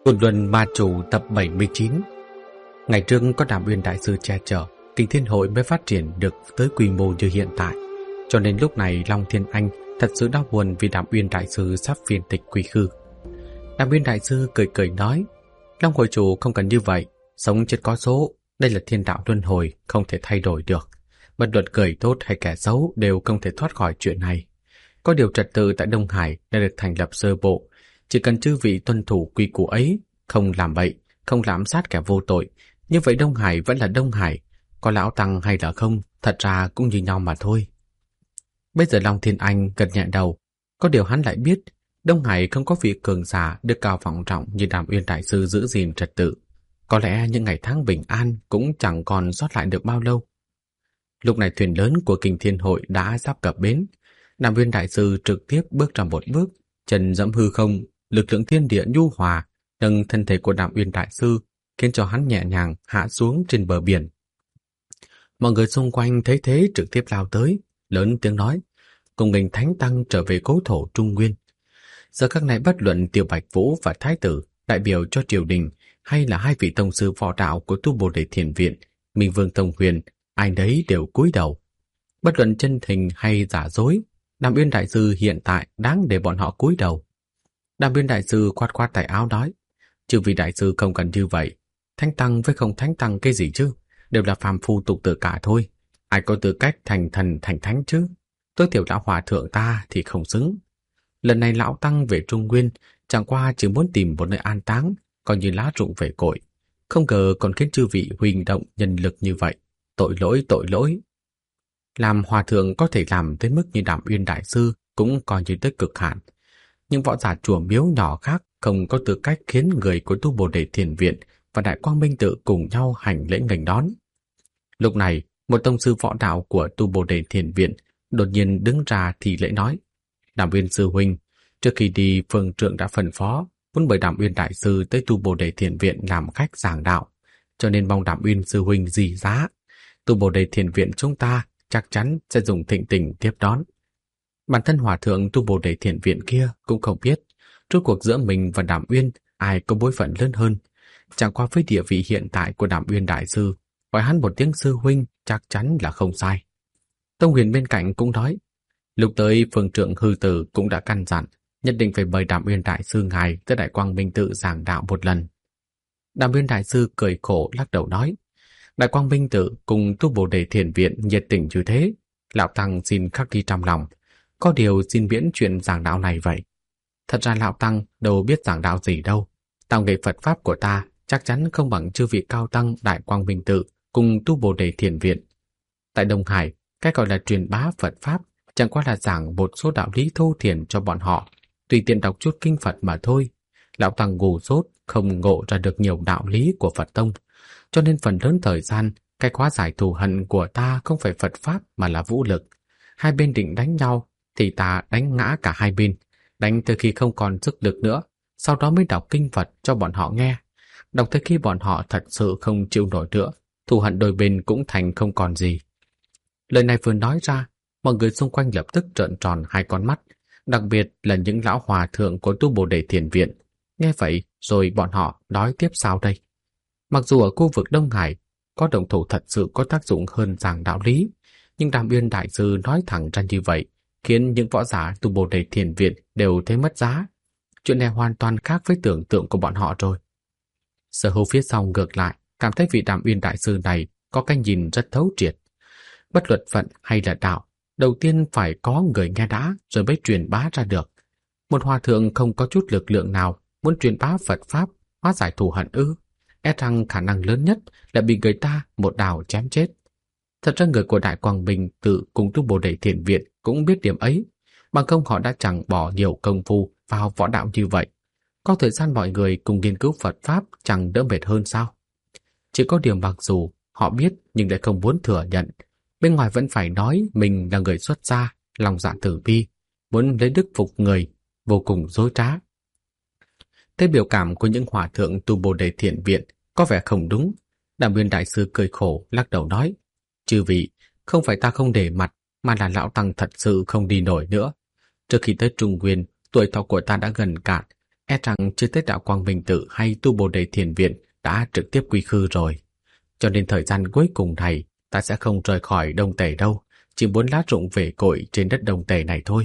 Côn Luân Ma Chủ tập 79. Ngày trước có Đàm Uyên Đại Sư che chở, Kinh Thiên Hội mới phát triển được tới quy mô như hiện tại. Cho nên lúc này Long Thiên Anh thật sự đau buồn vì Đàm Uyên Đại Sư sắp phiên tịch quy khư. Đàm Uyên Đại Sư cười cười nói, Long Hội Chủ không cần như vậy, sống chết có số, đây là thiên đạo luân hồi, không thể thay đổi được. Bất luận người tốt hay kẻ xấu đều không thể thoát khỏi chuyện này. Có điều trật tự tại Đông Hải đã được thành lập sơ bộ, chỉ cần chư vị tuân thủ quy củ ấy, không làm bậy, không lạm sát kẻ vô tội, như vậy Đông Hải vẫn là Đông Hải, có lão tăng hay là không, thật ra cũng như nhau mà thôi. Bây giờ Long Thiên Anh gật nhẹ đầu, có điều hắn lại biết, Đông Hải không có vị cường giả được cao vọng trọng như Đàm Uyên Đại Sư giữ gìn trật tự. Có lẽ những ngày tháng bình an cũng chẳng còn sót lại được bao lâu. Lúc này thuyền lớn của Kinh Thiên Hội đã sắp cập bến. Đàm Uyên Đại Sư trực tiếp bước ra một bước, chân dẫm hư không, lực lượng thiên địa nhu hòa nâng thân thể của Đàm Uyên Đại Sư, khiến cho hắn nhẹ nhàng hạ xuống trên bờ biển. Mọi người xung quanh thấy thế trực tiếp lao tới, lớn tiếng nói, cùng mình Thánh Tăng trở về cố thổ Trung Nguyên. Giờ các này bất luận Tiểu Bạch Vũ và Thái tử đại biểu cho triều đình, hay là hai vị tông sư võ đạo của Tu Bồ Đề Thiền Viện, Minh Vương Tông Huyền, ai nấy đều cúi đầu. Bất luận chân thành hay giả dối, Đàm Uyên Đại Sư hiện tại đáng để bọn họ cúi đầu. Đàm Uyên Đại Sư quát quát tay áo nói, chư vị đại sư không cần như vậy, Thánh Tăng với không Thánh Tăng cái gì chứ, đều là phàm phu tục tử cả thôi, ai có tư cách thành thần thành thánh chứ, tối thiểu lão hòa thượng ta thì không xứng. Lần này lão tăng về Trung Nguyên chẳng qua chỉ muốn tìm một nơi an táng, coi như lá rụng về cội, không ngờ còn khiến chư vị huỳnh động nhân lực như vậy, tội lỗi tội lỗi. Làm hòa thượng có thể làm tới mức như Đàm Uyên Đại Sư cũng coi như tới cực hạn, nhưng võ giả chùa miếu nhỏ khác không có tư cách khiến người của Tu Bồ Đề Thiền Viện và Đại Quang Minh Tự cùng nhau hành lễ nghênh đón. Lúc này, một tông sư võ đạo của Tu Bồ Đề Thiền Viện đột nhiên đứng ra thì lễ nói, Đàm Uyên Sư Huynh, trước khi đi Phương Trượng đã phân phó muốn mời Đàm Uyên Đại Sư tới Tu Bồ Đề Thiền Viện làm khách giảng đạo, cho nên mong Đàm Uyên Sư Huynh dì giá. Tu Bồ Đề Thiền Viện chúng ta chắc chắn sẽ dùng thịnh tình tiếp đón. Bản thân hòa thượng Tu Bồ Đề Thiền Viện kia cũng không biết rốt cuộc giữa mình và Đàm Uyên ai có bối phận lớn hơn. Chẳng qua với địa vị hiện tại của Đàm Uyên Đại Sư, gọi hắn một tiếng sư huynh chắc chắn là không sai. Tông Huyền bên cạnh cũng nói, lúc tới Phương Trượng hư tử cũng đã căn dặn nhất định phải mời Đàm Uyên Đại Sư ngài tới Đại Quang Minh Tự giảng đạo một lần. Đàm Uyên Đại Sư cười khổ lắc đầu nói, Đại Quang Minh Tự cùng Tu Bồ Đề Thiền Viện nhiệt tình như thế, lão tăng xin khắc ghi trong lòng, có điều xin miễn chuyện giảng đạo này vậy. Thật ra lão tăng đâu biết giảng đạo gì đâu, tạo nghệ Phật pháp của ta chắc chắn không bằng chư vị cao tăng Đại Quang Minh Tự cùng Tu Bồ Đề Thiền Viện. Tại Đông Hải, cái gọi là truyền bá Phật pháp chẳng qua là giảng một số đạo lý thô thiển cho bọn họ, tùy tiện đọc chút kinh Phật mà thôi. Lão tăng ngu dốt không ngộ ra được nhiều đạo lý của Phật tông, cho nên phần lớn thời gian cái hóa giải thù hận của ta không phải Phật pháp mà là vũ lực. Hai bên định đánh nhau thì ta đánh ngã cả hai bên, đánh tới khi không còn sức lực nữa, sau đó mới đọc kinh Phật cho bọn họ nghe. Đọc tới khi bọn họ thật sự không chịu nổi nữa, thù hận đôi bên cũng thành không còn gì. Lời này vừa nói ra, mọi người xung quanh lập tức trợn tròn hai con mắt, đặc biệt là những lão hòa thượng của Tu Bồ Đề Thiền Viện. Nghe vậy rồi bọn họ nói tiếp sao đây? Mặc dù ở khu vực Đông Hải có động thủ thật sự có tác dụng hơn giảng đạo lý, nhưng Đàm Uyên Đại Sư nói thẳng ra như vậy khiến những võ giả Tu Bồ Đề Thiền Viện đều thấy mất giá. Chuyện này hoàn toàn khác với tưởng tượng của bọn họ rồi. Sở Hữu phía sau ngược lại cảm thấy vị Đàm Uyên Đại Sư này có cái nhìn rất thấu triệt. Bất luật phận hay là đạo, đầu tiên phải có người nghe đã rồi mới truyền bá ra được. Một hòa thượng không có chút lực lượng nào muốn truyền bá Phật pháp, hóa giải thù hận ư? E rằng khả năng lớn nhất là bị người ta một đào chém chết. Thật ra người của Đại Quang Minh Tự cùng Tu Bồ Đề Thiền Viện cũng biết điểm ấy, bằng không họ đã chẳng bỏ nhiều công phu vào võ đạo như vậy. Có thời gian mọi người cùng nghiên cứu Phật pháp chẳng đỡ mệt hơn sao? Chỉ có điều mặc dù họ biết nhưng lại không muốn thừa nhận, bên ngoài vẫn phải nói mình là người xuất gia, lòng dạ tử bi, muốn lấy đức phục người, vô cùng dối trá. Thế biểu cảm của những hòa thượng Tu Bồ Đề Thiền Viện có vẻ không đúng. Đàm Uyên Đại Sư cười khổ lắc đầu nói, chư vị, không phải ta không để mặt, mà là lão tăng thật sự không đi nổi nữa. Trước khi tới Trung Nguyên, tuổi thọ của ta đã gần cạn, E rằng chưa tới đạo Quang Minh Tự hay tu Bồ Đề Thiền Viện đã trực tiếp quy khư rồi. Cho nên thời gian cuối cùng này ta sẽ không rời khỏi Đông Tề đâu, chỉ muốn lá rụng về cội trên đất Đông Tề này thôi.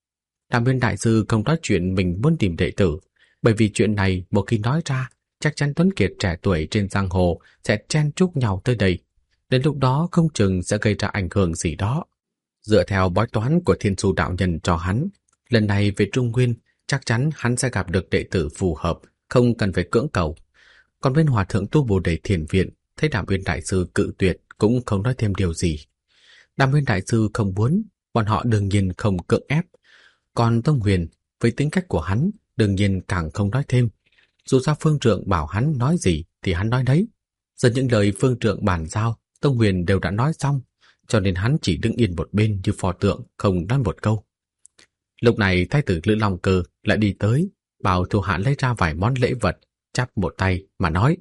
Đàm Viên đại sư không nói chuyện mình muốn tìm đệ tử, bởi vì chuyện này một khi nói ra, chắc chắn Tuấn Kiệt trẻ tuổi trên giang hồ sẽ chen chúc nhau tới đây. Đến lúc đó không chừng sẽ gây ra ảnh hưởng gì đó. Dựa theo bói toán của Thiên Su đạo nhân cho hắn, lần này về Trung Nguyên chắc chắn hắn sẽ gặp được đệ tử phù hợp, không cần phải cưỡng cầu. Còn bên hòa thượng tu Bồ Đề Thiền Viện thấy Đàm Uyên đại sư cự tuyệt cũng không nói thêm điều gì. Đàm Uyên đại sư không muốn, bọn họ đương nhiên không cưỡng ép. Còn Tông Huyền với tính cách của hắn đương nhiên càng không nói thêm. Dù sao Phương Trượng bảo hắn nói gì thì hắn nói đấy. Giờ những lời Phương Trượng bàn giao Tông Huyền đều đã nói xong, cho nên hắn chỉ đứng yên một bên như pho tượng, không nói một câu. Lúc này thái tử Lữ Long Cơ lại đi tới, bảo thủ hạ lấy ra vài món lễ vật, chắp một tay mà nói: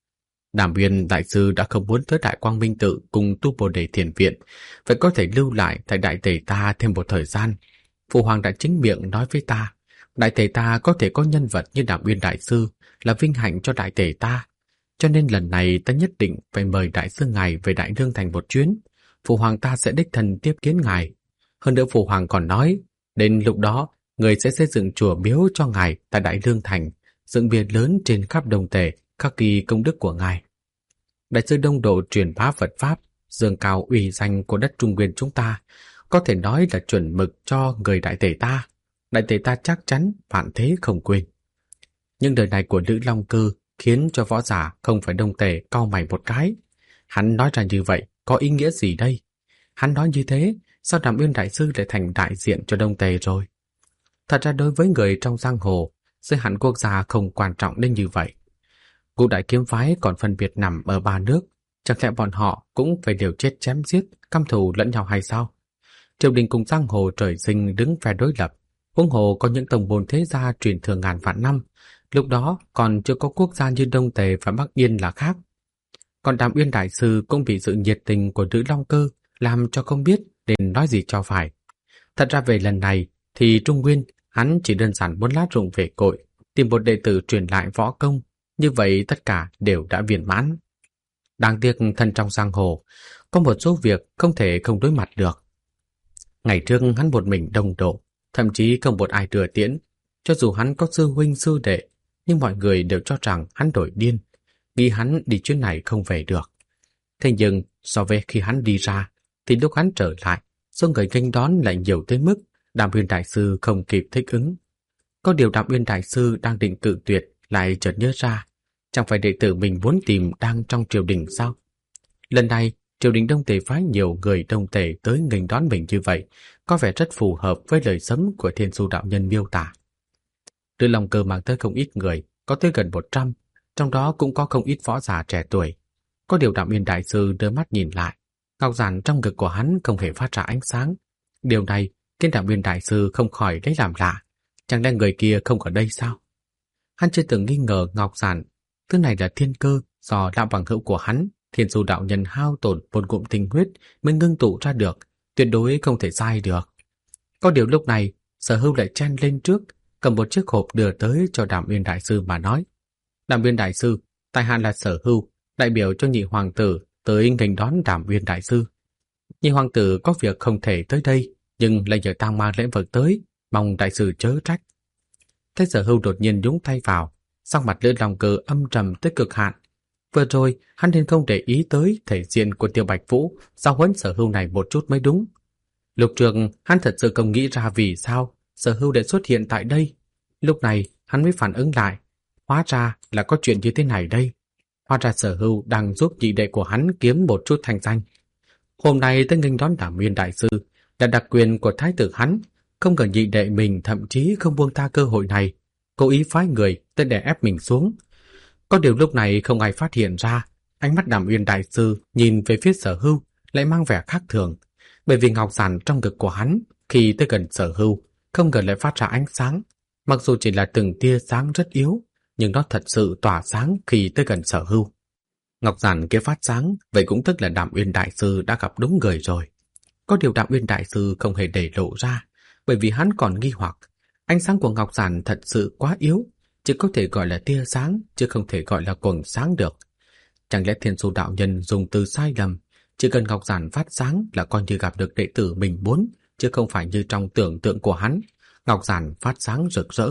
Đàm Uyên đại sư đã không muốn tới Đại Quang Minh Tự cùng tu Bồ Đề Thiền Viện, vậy có thể lưu lại tại Đại Tề ta thêm một thời gian. Phụ hoàng đã chính miệng nói với ta, Đại Tề ta có thể có nhân vật như Đàm Uyên đại sư là vinh hạnh cho Đại Tề ta, cho nên lần này ta nhất định phải mời đại sư ngài về Đại Lương Thành một chuyến. Phụ hoàng ta sẽ đích thân tiếp kiến ngài. Hơn nữa phụ hoàng còn nói, đến lúc đó người sẽ xây dựng chùa miếu cho ngài tại Đại Lương Thành, dựng bia lớn trên khắp Đông Tề, khắc ghi công đức của ngài. Đại sư Đông Độ truyền bá Phật pháp, dương cao uy danh của đất Trung Nguyên chúng ta, có thể nói là chuẩn mực cho người Đại Tề ta. Đại Tề ta chắc chắn vạn thế không quên. Nhưng lời này của Lữ Long Cơ khiến cho võ giả không phải Đông Tề cau mày một cái. Hắn nói ra như vậy có ý nghĩa gì đây? Hắn nói như thế, sao Đàm Uyên đại sư lại thành đại diện cho Đông Tề rồi? Thật ra đối với người trong giang hồ, giới hạn quốc gia không quan trọng đến như vậy. Ngũ đại kiếm phái còn phân biệt nằm ở ba nước, chẳng lẽ bọn họ cũng phải liều chết chém giết, căm thù lẫn nhau hay sao? Triều đình cùng giang hồ trời sinh đứng phe đối lập, huống hồ có những tông môn thế gia truyền thừa ngàn vạn năm, lúc đó còn chưa có quốc gia như Đông Tề và Bắc Yên là khác. Còn Đàm Uyên đại sư cũng bị sự nhiệt tình của Lữ Long Cơ làm cho không biết nên nói gì cho phải. Thật ra về lần này thì Trung Nguyên hắn chỉ đơn giản muốn lá rụng về cội, tìm một đệ tử truyền lại võ công, như vậy tất cả đều đã viên mãn. Đáng tiếc thân trong giang hồ có một số việc không thể không đối mặt được. Ngày trước hắn một mình Đông Độ, thậm chí không một ai đưa tiễn. Cho dù hắn có sư huynh sư đệ, nhưng mọi người đều cho rằng hắn đổi điên, nghĩ hắn đi chuyến này không về được. Thế nhưng so với khi hắn đi ra, thì lúc hắn trở lại, số người nghênh đón lại nhiều tới mức Đàm Uyên đại sư không kịp thích ứng. Có điều Đàm Uyên đại sư đang định cự tuyệt lại chợt nhớ ra, chẳng phải đệ tử mình muốn tìm đang trong triều đình sao? Lần này triều đình Đông Tề phái nhiều người Đông Tề tới nghênh đón mình như vậy, có vẻ rất phù hợp với lời sấm của Thiên Su đạo nhân miêu tả. Lữ Long Cơ mang tới không ít người, có tới gần 100, trong đó cũng có không ít võ giả trẻ tuổi. Có điều Đàm Uyên đại sư đưa mắt nhìn lại, ngọc giản trong ngực của hắn không hề phát ra ánh sáng. Điều này khiến Đàm Uyên đại sư không khỏi lấy làm lạ, chẳng lẽ người kia không ở đây sao? Hắn chưa từng nghi ngờ ngọc giản, thứ này là thiên cơ do đạo bằng hữu của hắn, Thiên Su đạo nhân hao tổn một ngụm tinh huyết mới ngưng tụ ra được, tuyệt đối không thể sai được. Có điều lúc này, Sở Hưu lại chen lên trước, cầm một chiếc hộp đưa tới cho Đàm Uyên đại sư mà nói: Đàm Uyên đại sư, tại hạ là Sở Hưu, đại biểu cho nhị hoàng tử tới nghênh đón Đàm Uyên đại sư. Nhị hoàng tử có việc không thể tới đây, nhưng lại nhờ ta mang lễ vật tới, mong đại sư chớ trách. Thấy Sở Hưu đột nhiên nhúng tay vào, sắc mặt Lữ Long Cơ âm trầm tới cực hạn. Vừa rồi hắn nên không để ý tới thể diện của Tiêu Bạch Vũ, giáo huấn Sở Hưu này một chút mới đúng. Lúc trước hắn thật sự không nghĩ ra vì sao Sở Hưu lại xuất hiện tại đây. Lúc này hắn mới phản ứng lại, hóa ra là có chuyện như thế này đây. Hóa ra Sở Hưu đang giúp nhị đệ của hắn kiếm một chút thanh danh. Hôm nay tới nghênh đón Đàm Uyên đại sư là đặc quyền của thái tử hắn, không ngờ nhị đệ mình thậm chí không buông tha cơ hội này, cố ý phái người tới đè ép mình xuống. Có điều lúc này không ai phát hiện ra, ánh mắt Đàm Uyên đại sư nhìn về phía Sở Hưu lại mang vẻ khác thường, bởi vì ngọc giản trong ngực của hắn khi tới gần Sở Hưu không ngờ lại phát ra ánh sáng, mặc dù chỉ là từng tia sáng rất yếu, nhưng nó thật sự tỏa sáng khi tới gần Sở Hưu. Ngọc giản kia phát sáng, vậy cũng tức là Đàm Uyên đại sư đã gặp đúng người rồi. Có điều Đàm Uyên đại sư không hề để lộ ra, bởi vì hắn còn nghi hoặc, ánh sáng của ngọc giản thật sự quá yếu, chỉ có thể gọi là tia sáng, chứ không thể gọi là quầng sáng được. Chẳng lẽ Thiên Su đạo nhân dùng từ sai lầm, chỉ cần ngọc giản phát sáng là coi như gặp được đệ tử mình muốn, chứ không phải như trong tưởng tượng của hắn, ngọc giản phát sáng rực rỡ.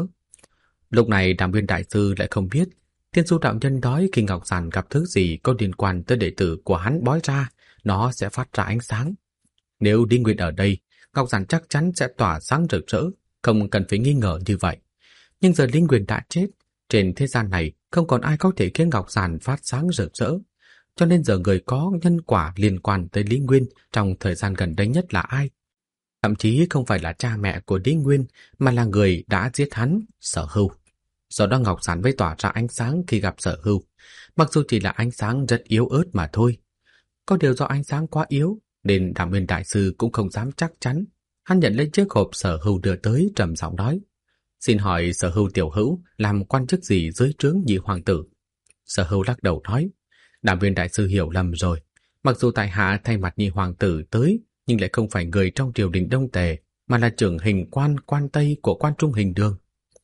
Lúc này Đàm Uyên đại sư lại không biết, Thiên Su đạo nhân nói khi ngọc giản gặp thứ gì có liên quan tới đệ tử của hắn bói ra, nó sẽ phát ra ánh sáng. Nếu Lý Nguyên ở đây, ngọc giản chắc chắn sẽ tỏa sáng rực rỡ, không cần phải nghi ngờ như vậy. Nhưng giờ Lý Nguyên đã chết, trên thế gian này không còn ai có thể khiến ngọc giản phát sáng rực rỡ. Cho nên giờ người có nhân quả liên quan tới Lý Nguyên trong thời gian gần đây nhất là ai? Thậm chí không phải là cha mẹ của Lý Nguyên, mà là người đã giết hắn, Sở Hưu. Do đó ngọc giản mới tỏa ra ánh sáng khi gặp Sở Hưu, mặc dù chỉ là ánh sáng rất yếu ớt mà thôi. Có điều do ánh sáng quá yếu, nên Đàm Uyên đại sư cũng không dám chắc chắn. Hắn nhận lấy chiếc hộp Sở Hưu đưa tới, trầm giọng nói: "Xin hỏi Sở Hưu tiểu hữu làm quan chức gì dưới trướng Nhị hoàng tử?" Sở Hưu lắc đầu nói: "Đàm Uyên đại sư hiểu lầm rồi. Mặc dù tại hạ thay mặt Nhị hoàng tử tới, nhưng lại không phải người trong triều đình Đông Tề, mà là trưởng hình quan quan Tây của quan Trung Hình Đường."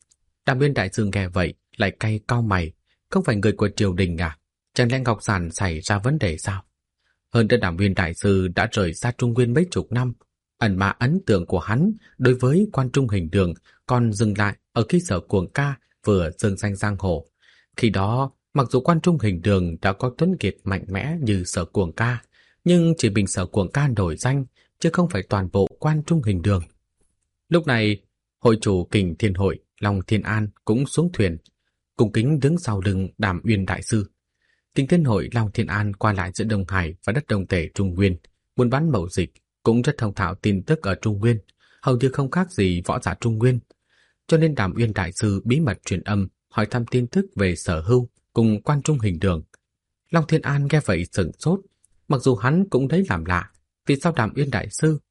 Đàm Uyên đại sư nghe vậy lại cay cau mày: "Không phải người của triều đình à? Chẳng lẽ ngọc giản xảy ra vấn đề sao?" Hơn nữa Đàm Uyên đại sư đã rời xa Trung Nguyên mấy chục năm, ẩn mà ấn tượng của hắn đối với quan Trung Hình Đường còn dừng lại ở khi Sở Cuồng Ca vừa dương danh giang hồ. Khi đó, mặc dù quan Trung Hình Đường đã có tuấn kiệt mạnh mẽ như Sở Cuồng Ca, nhưng chỉ mình Sở Cuồng Ca nổi danh, chứ không phải toàn bộ quan Trung Hình Đường. Lúc này, hội chủ Kình Thiên Hội Long Thiên An cũng xuống thuyền, cung kính đứng sau lưng Đàm Uyên đại sư. Kình Thiên Hội Long Thiên An qua lại giữa Đông Hải và đất Đông Tề Trung Nguyên, buôn bán mậu dịch, cũng rất thông thạo tin tức ở Trung Nguyên, hầu như không khác gì võ giả Trung Nguyên. Cho nên Đàm Uyên đại sư bí mật truyền âm hỏi thăm tin tức về Sở Hưu cùng quan Trung Hình Đường. Long Thiên An nghe vậy sửng sốt, mặc dù hắn cũng thấy làm lạ, vì sao Đàm Uyên đại sư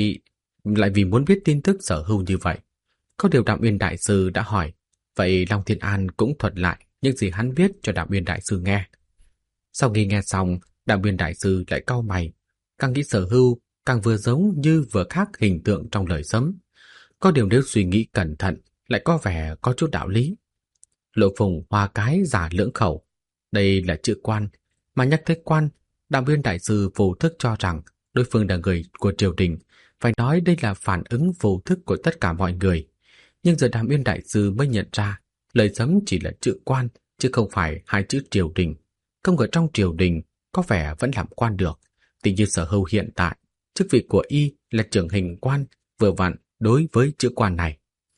lại vì muốn biết tin tức Sở Hưu như vậy. Có điều Đàm Uyên đại sư đã hỏi, vậy Long Thiên An cũng thuật lại những gì hắn biết cho Đàm Uyên đại sư nghe. Sau khi nghe xong, Đàm Uyên đại sư lại cau mày, càng nghĩ Sở Hưu càng vừa giống như vừa khác hình tượng trong lời sấm. Có điều nếu suy nghĩ cẩn thận, lại có vẻ có chút đạo lý. Lộ phùng hoa cái giả lưỡng khẩu, đây là chữ quan, mà nhắc tới quan, Đàm Uyên đại sư vô thức cho rằng đối phương là người của triều đình, phải nói đây là phản ứng vô thức của tất cả mọi người. Nhưng giờ Đàm Uyên đại sư mới nhận ra, lời sấm chỉ là chữ quan, chứ không phải hai chữ triều đình. Không ở trong triều đình, có vẻ vẫn làm quan được. Tỷ như Sở Hưu hiện tại, chức vị của y là trưởng hình quan, vừa vặn đối với chữ quan này.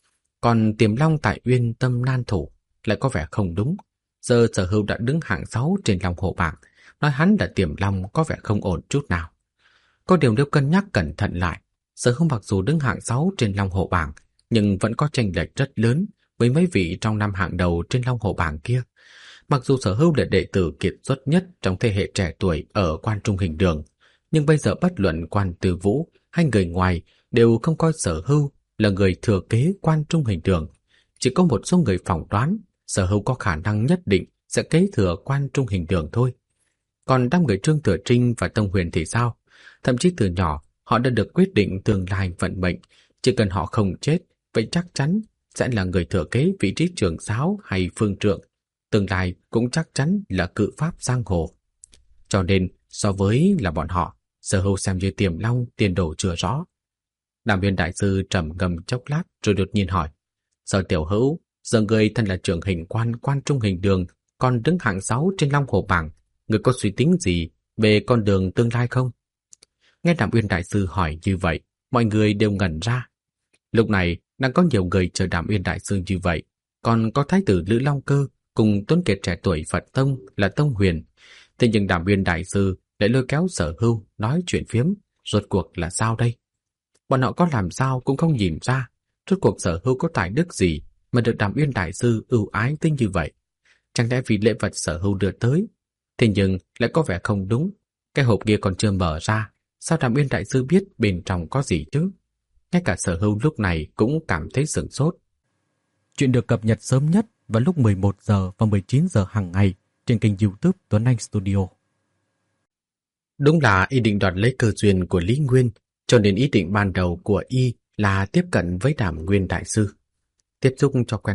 Còn Tiềm Long tại Uyên Tâm Nan Thủ lại có vẻ không đúng. Giờ Sở Hưu đã đứng hạng 6 trên Long Hổ bảng, nói hắn là Tiềm Long có vẻ không ổn chút nào. Có điều nếu cân nhắc cẩn thận lại, Sở Hưu mặc dù đứng hạng 6 trên Long Hổ bảng, nhưng vẫn có chênh lệch rất lớn với mấy vị trong năm hạng đầu trên Long Hổ bảng kia. Mặc dù Sở Hưu là đệ tử kiệt xuất nhất trong thế hệ trẻ tuổi ở quan Trung Hình Đường, nhưng bây giờ bất luận quan Từ Vũ hay người ngoài đều không coi Sở Hưu là người thừa kế quan Trung Hình Đường. Chỉ có một số người phỏng đoán Sở Hưu có khả năng nhất định sẽ kế thừa quan Trung Hình Đường thôi. Còn đám người Trương Thừa Trinh và Tông Huyền thì sao? Thậm chí từ nhỏ họ đã được quyết định tương lai vận mệnh, chỉ cần họ không chết, vậy chắc chắn sẽ là người thừa kế vị trí trưởng giáo hay phương trượng, tương lai cũng chắc chắn là cự pháp giang hồ. Cho nên so với là bọn họ, Sở Hưu xem như Tiềm Long tiền đồ chưa rõ. Đàm Uyên đại sư trầm ngâm chốc lát rồi đột nhiên hỏi, Sở tiểu hữu, giờ người thân là trưởng hình quan quan Trung Hình Đường, còn đứng hạng 6 trên Long Hổ bảng, người có suy tính gì về con đường tương lai không? Nghe Đàm Uyên đại sư hỏi như vậy, mọi người đều ngẩn ra. Lúc này đang có nhiều người chờ Đàm Uyên đại sư như vậy, còn có thái tử Lữ Long Cơ cùng tuấn kiệt trẻ tuổi Phật Tông là Tông Huyền. Thế nhưng Đàm Uyên đại sư lại lôi kéo Sở Hưu nói chuyện phiếm, rốt cuộc là sao đây? Bọn họ có làm sao cũng không nhìn ra, rốt cuộc Sở Hưu có tài đức gì mà được Đàm Uyên đại sư ưu ái tinh như vậy? Chẳng lẽ vì lễ vật Sở Hưu đưa tới? Thế nhưng lại có vẻ không đúng, cái hộp kia còn chưa mở ra, sao Đàm Uyên đại sư biết bên trong có gì chứ? Ngay cả Sở Hưu lúc này cũng cảm thấy sửng sốt. Chuyện được cập nhật sớm nhất vào lúc 11 giờ và 19 giờ hàng ngày trên kênh YouTube Tuấn Anh Studio. Đúng là y định đoạt lấy cơ duyên của Lý Nguyên, cho nên ý định ban đầu của y là tiếp cận với Đàm Nguyên đại sư. Tiếp xúc cho quen mặt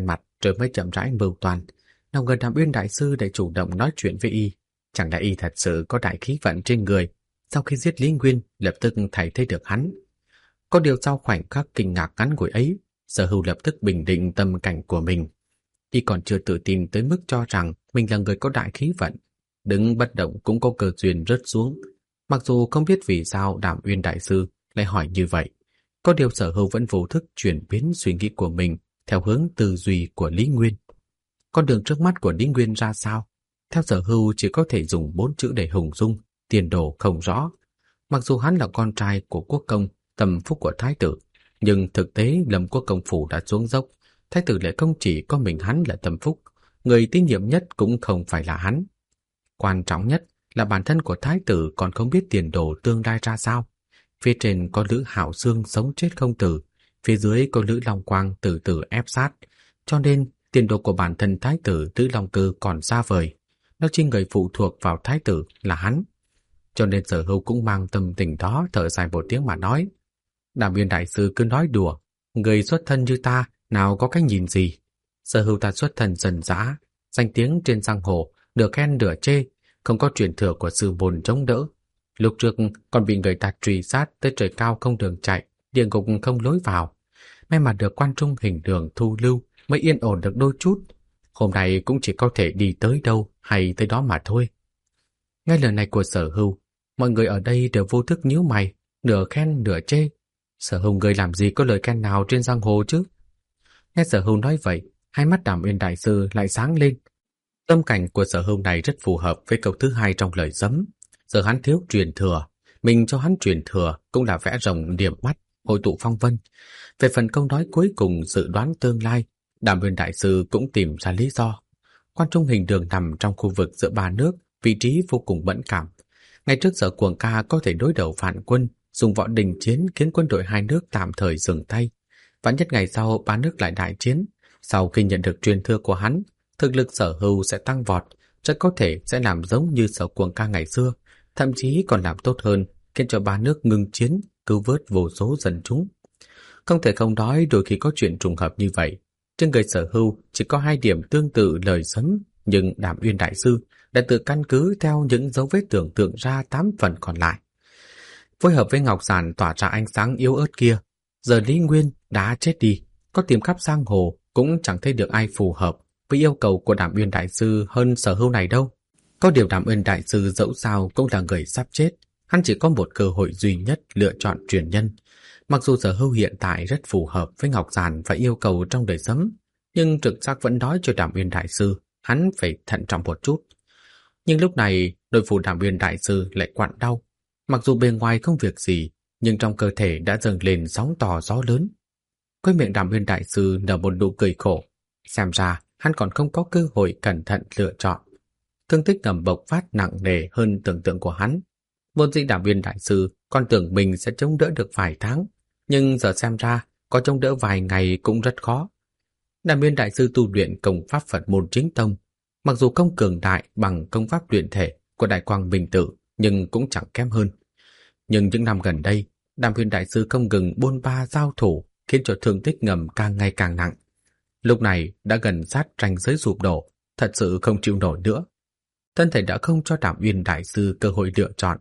rồi mới chậm rãi mưu toàn. Nào ngờ Đàm Uyên đại sư lại chủ động nói chuyện với y. Chẳng lẽ y thật sự có đại khí vận trên người, sau khi giết Lý Nguyên lập tức thay thế được hắn. Có điều sau khoảnh khắc kinh ngạc ngắn ngủi ấy, Sở Hưu lập tức bình định tâm cảnh của mình. Y còn chưa tự tin tới mức cho rằng mình là người có đại khí vận, đứng bất động cũng có cơ duyên rớt xuống. Mặc dù không biết vì sao Đàm Uyên đại sư lại hỏi như vậy, có điều Sở Hưu vẫn vô thức chuyển biến suy nghĩ của mình theo hướng tư duy của Lý Nguyên. Con đường trước mắt của Lý Nguyên ra sao? Theo Sở Hưu chỉ có thể dùng 4 chữ để hình dung, tiền đồ không rõ. Mặc dù hắn là con trai của quốc công, tâm phúc của thái tử, nhưng thực tế Lâm Quốc công phủ đã xuống dốc. Thái tử lại không chỉ có mình hắn là tâm phúc, người tín nhiệm nhất cũng không phải là hắn. Quan trọng nhất là bản thân của thái tử còn không biết tiền đồ tương lai ra sao. Phía trên có Lữ Hạo Xương sống chết không tử, phía dưới có Lữ Long Quang từ từ ép sát, cho nên tiền đồ của bản thân thái tử Lữ Long Cư còn xa vời. Nó chỉ người phụ thuộc vào thái tử là hắn. Cho nên Sở Hưu cũng mang tâm tình đó thở dài một tiếng mà nói: Đàm Uyên đại sư cứ nói đùa, người xuất thân như ta nào có cái nhìn gì. Sở Hưu ta xuất thân dân dã, danh tiếng trên giang hồ, được khen nửa chê, không có truyền thừa của sư môn chống đỡ. Lúc trước còn bị người ta truy sát tới trời cao không đường chạy, địa ngục không lối vào. May mà được quan trung hình đường thu lưu mới yên ổn được đôi chút. Hôm nay cũng chỉ có thể đi tới đâu hay tới đó mà thôi. Nghe lời này của Sở Hưu, mọi người ở đây đều vô thức nhíu mày, nửa khen nửa chê. Sở Hưu người làm gì có lời khen nào trên giang hồ chứ? Nghe Sở Hưu nói vậy, hai mắt Đàm Uyên đại sư lại sáng lên. Tâm cảnh của Sở Hưu này rất phù hợp với câu thứ hai trong lời sấm. Giờ hắn thiếu truyền thừa, mình cho hắn truyền thừa cũng là vẽ rồng điểm mắt, hội tụ phong vân. Về phần câu nói cuối cùng dự đoán tương lai, Đàm Uyên đại sư cũng tìm ra lý do. Quan trung hình đường nằm trong khu vực giữa ba nước, vị trí vô cùng mẫn cảm. Ngày trước Sở Cuồng Ca có thể đối đầu phản quân, dùng võ đình chiến khiến quân đội hai nước tạm thời dừng tay. Vạn nhất ngày sau ba nước lại đại chiến, sau khi nhận được truyền thừa của hắn, thực lực Sở Hưu sẽ tăng vọt, rất có thể sẽ làm giống như Sở Cuồng Ca ngày xưa, thậm chí còn làm tốt hơn, khiến cho ba nước ngừng chiến, cứu vớt vô số dân chúng. Không thể không nói đôi khi có chuyện trùng hợp như vậy. Trên người Sở Hưu chỉ có 2 điểm tương tự lời sấm, nhưng Đàm Uyên đại sư đã tự căn cứ theo những dấu vết tưởng tượng ra 8 phần còn lại. Phối hợp với ngọc giản tỏa ra ánh sáng yếu ớt kia, giờ Lý Nguyên đã chết đi, có tìm khắp giang hồ cũng chẳng thấy được ai phù hợp với yêu cầu của Đàm Uyên đại sư hơn Sở Hưu này đâu. Có điều Đàm Uyên đại sư dẫu sao cũng là người sắp chết, hắn chỉ có một cơ hội duy nhất lựa chọn truyền nhân. Mặc dù Sở Hưu hiện tại rất phù hợp với ngọc giản và yêu cầu trong đời sấm, nhưng trực giác vẫn nói cho Đàm Uyên đại sư hắn phải thận trọng một chút. Nhưng lúc này nội phủ Đàm Uyên đại sư lại quặn đau. Mặc dù bề ngoài không việc gì, nhưng trong cơ thể đã dâng lên sóng to gió lớn. Quay miệng Đàm Uyên đại sư nở một nụ cười khổ. Xem ra hắn còn không có cơ hội cẩn thận lựa chọn. Thương tích ngầm bộc phát nặng nề hơn tưởng tượng của hắn. Vốn dĩ Đàm Uyên đại sư còn tưởng mình sẽ chống đỡ được vài tháng, nhưng giờ xem ra có chống đỡ vài ngày cũng rất khó. Đàm Uyên đại sư tu luyện công pháp Phật môn chính tông, mặc dù không cường đại bằng công pháp luyện thể của Đại Quang Minh Tử, nhưng cũng chẳng kém hơn. Nhưng những năm gần đây, Đàm Uyên đại sư không ngừng bôn ba giao thủ, khiến cho thương tích ngầm càng ngày càng nặng. Lúc này đã gần sát ranh giới sụp đổ, thật sự không chịu nổi nữa. Thân thể đã không cho Đàm Uyên đại sư cơ hội lựa chọn.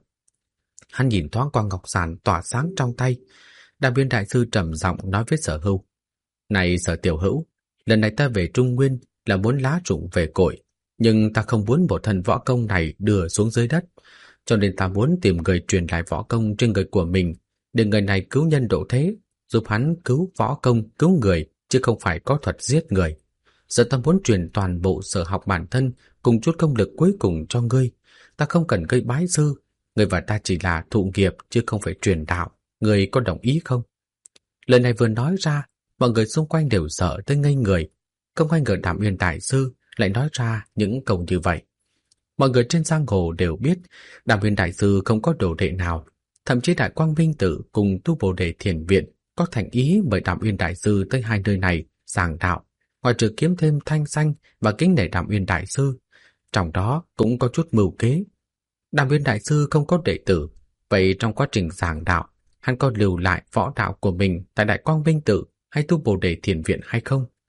Hắn nhìn thoáng qua ngọc giản tỏa sáng trong tay. Đàm Uyên đại sư trầm giọng nói với Sở Hưu: Này Sở tiểu hữu, lần này ta về Trung Nguyên là muốn lá rụng về cội, nhưng ta không muốn một thân võ công này đưa xuống dưới đất, cho nên ta muốn tìm người truyền lại võ công trên người của mình, để người này cứu nhân độ thế, giúp hắn cứu võ công, cứu người, chứ không phải có thuật giết người. Giờ ta muốn truyền toàn bộ sở học bản thân cùng chút công lực cuối cùng cho ngươi. Ta không cần gây bái sư, ngươi và ta chỉ là thụ nghiệp chứ không phải truyền đạo. Ngươi có đồng ý không? Lời này vừa nói ra, mọi người xung quanh đều sợ tới ngây người. Không ai ngờ Đàm Uyên đại sư lại nói ra những câu như vậy. Mọi người trên giang hồ đều biết Đàm Uyên đại sư không có đồ đệ nào. Thậm chí Đại Quang Minh Tử cùng Tu Bồ Đề Thiền Viện có thành ý mời Đàm Uyên đại sư tới hai nơi này giảng đạo, ngoài trừ kiếm thêm thanh danh và kính nể Đàm Uyên đại sư, trong đó cũng có chút mưu kế. Đàm Uyên đại sư không có đệ tử, vậy trong quá trình giảng đạo, hắn có lưu lại võ đạo của mình tại Đại Quang Minh Tử hay Tu Bồ Đề Thiền Viện hay không?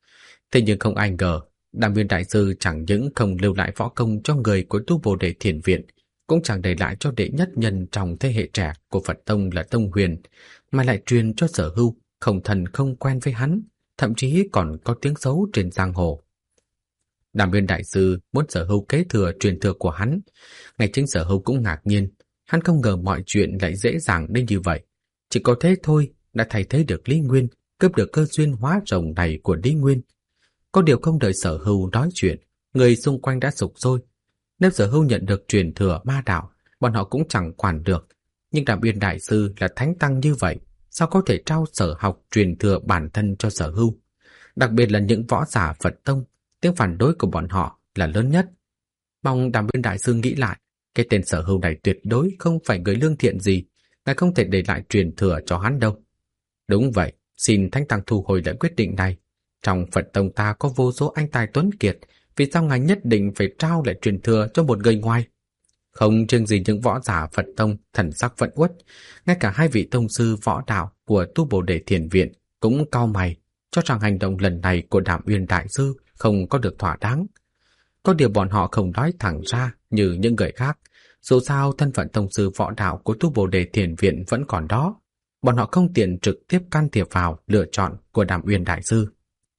Thế nhưng không ai ngờ, Đàm Viên đại sư chẳng những không lưu lại võ công cho người của Tu Bồ Đề Thiền Viện, cũng chẳng để lại cho đệ nhất nhân trong thế hệ trẻ của Phật Tông là Tông Huyền, mà lại truyền cho Sở Hưu, không thần không quen với hắn, thậm chí còn có tiếng xấu trên giang hồ. Đàm Viên đại sư muốn Sở Hưu kế thừa truyền thừa của hắn, ngay chính Sở Hưu cũng ngạc nhiên, hắn không ngờ mọi chuyện lại dễ dàng đến như vậy. Chỉ có thế thôi đã thay thế được Lý Nguyên, cướp được cơ duyên hóa rồng này của Lý Nguyên. Có điều không đợi Sở Hưu nói chuyện, người xung quanh đã sục sôi. Nếu Sở Hưu nhận được truyền thừa ma đạo, bọn họ cũng chẳng quản được. Nhưng Đàm Viên đại sư là thánh tăng như vậy, sao có thể trao sở học truyền thừa bản thân cho Sở Hưu? Đặc biệt là những võ giả Phật Tông, tiếng phản đối của bọn họ là lớn nhất. Mong Đàm Viên đại sư nghĩ lại, cái tên Sở Hưu này tuyệt đối không phải người lương thiện gì, ngài không thể để lại truyền thừa cho hắn đâu. Đúng vậy, xin thánh tăng thu hồi lại quyết định này. Trong Phật Tông ta có vô số anh tài tuấn kiệt, vì sao ngài nhất định phải trao lại truyền thừa cho một người ngoài? Không riêng gì những võ giả Phật Tông thần sắc vẫn uất, ngay cả hai vị tông sư võ đạo của Tu Bồ Đề Thiền Viện cũng cau mày, cho rằng hành động lần này của Đàm Uyên đại sư không có được thỏa đáng. Có điều bọn họ không nói thẳng ra như những người khác, dù sao thân phận tông sư võ đạo của Tu Bồ Đề Thiền Viện vẫn còn đó, bọn họ không tiện trực tiếp can thiệp vào lựa chọn của Đàm Uyên đại sư.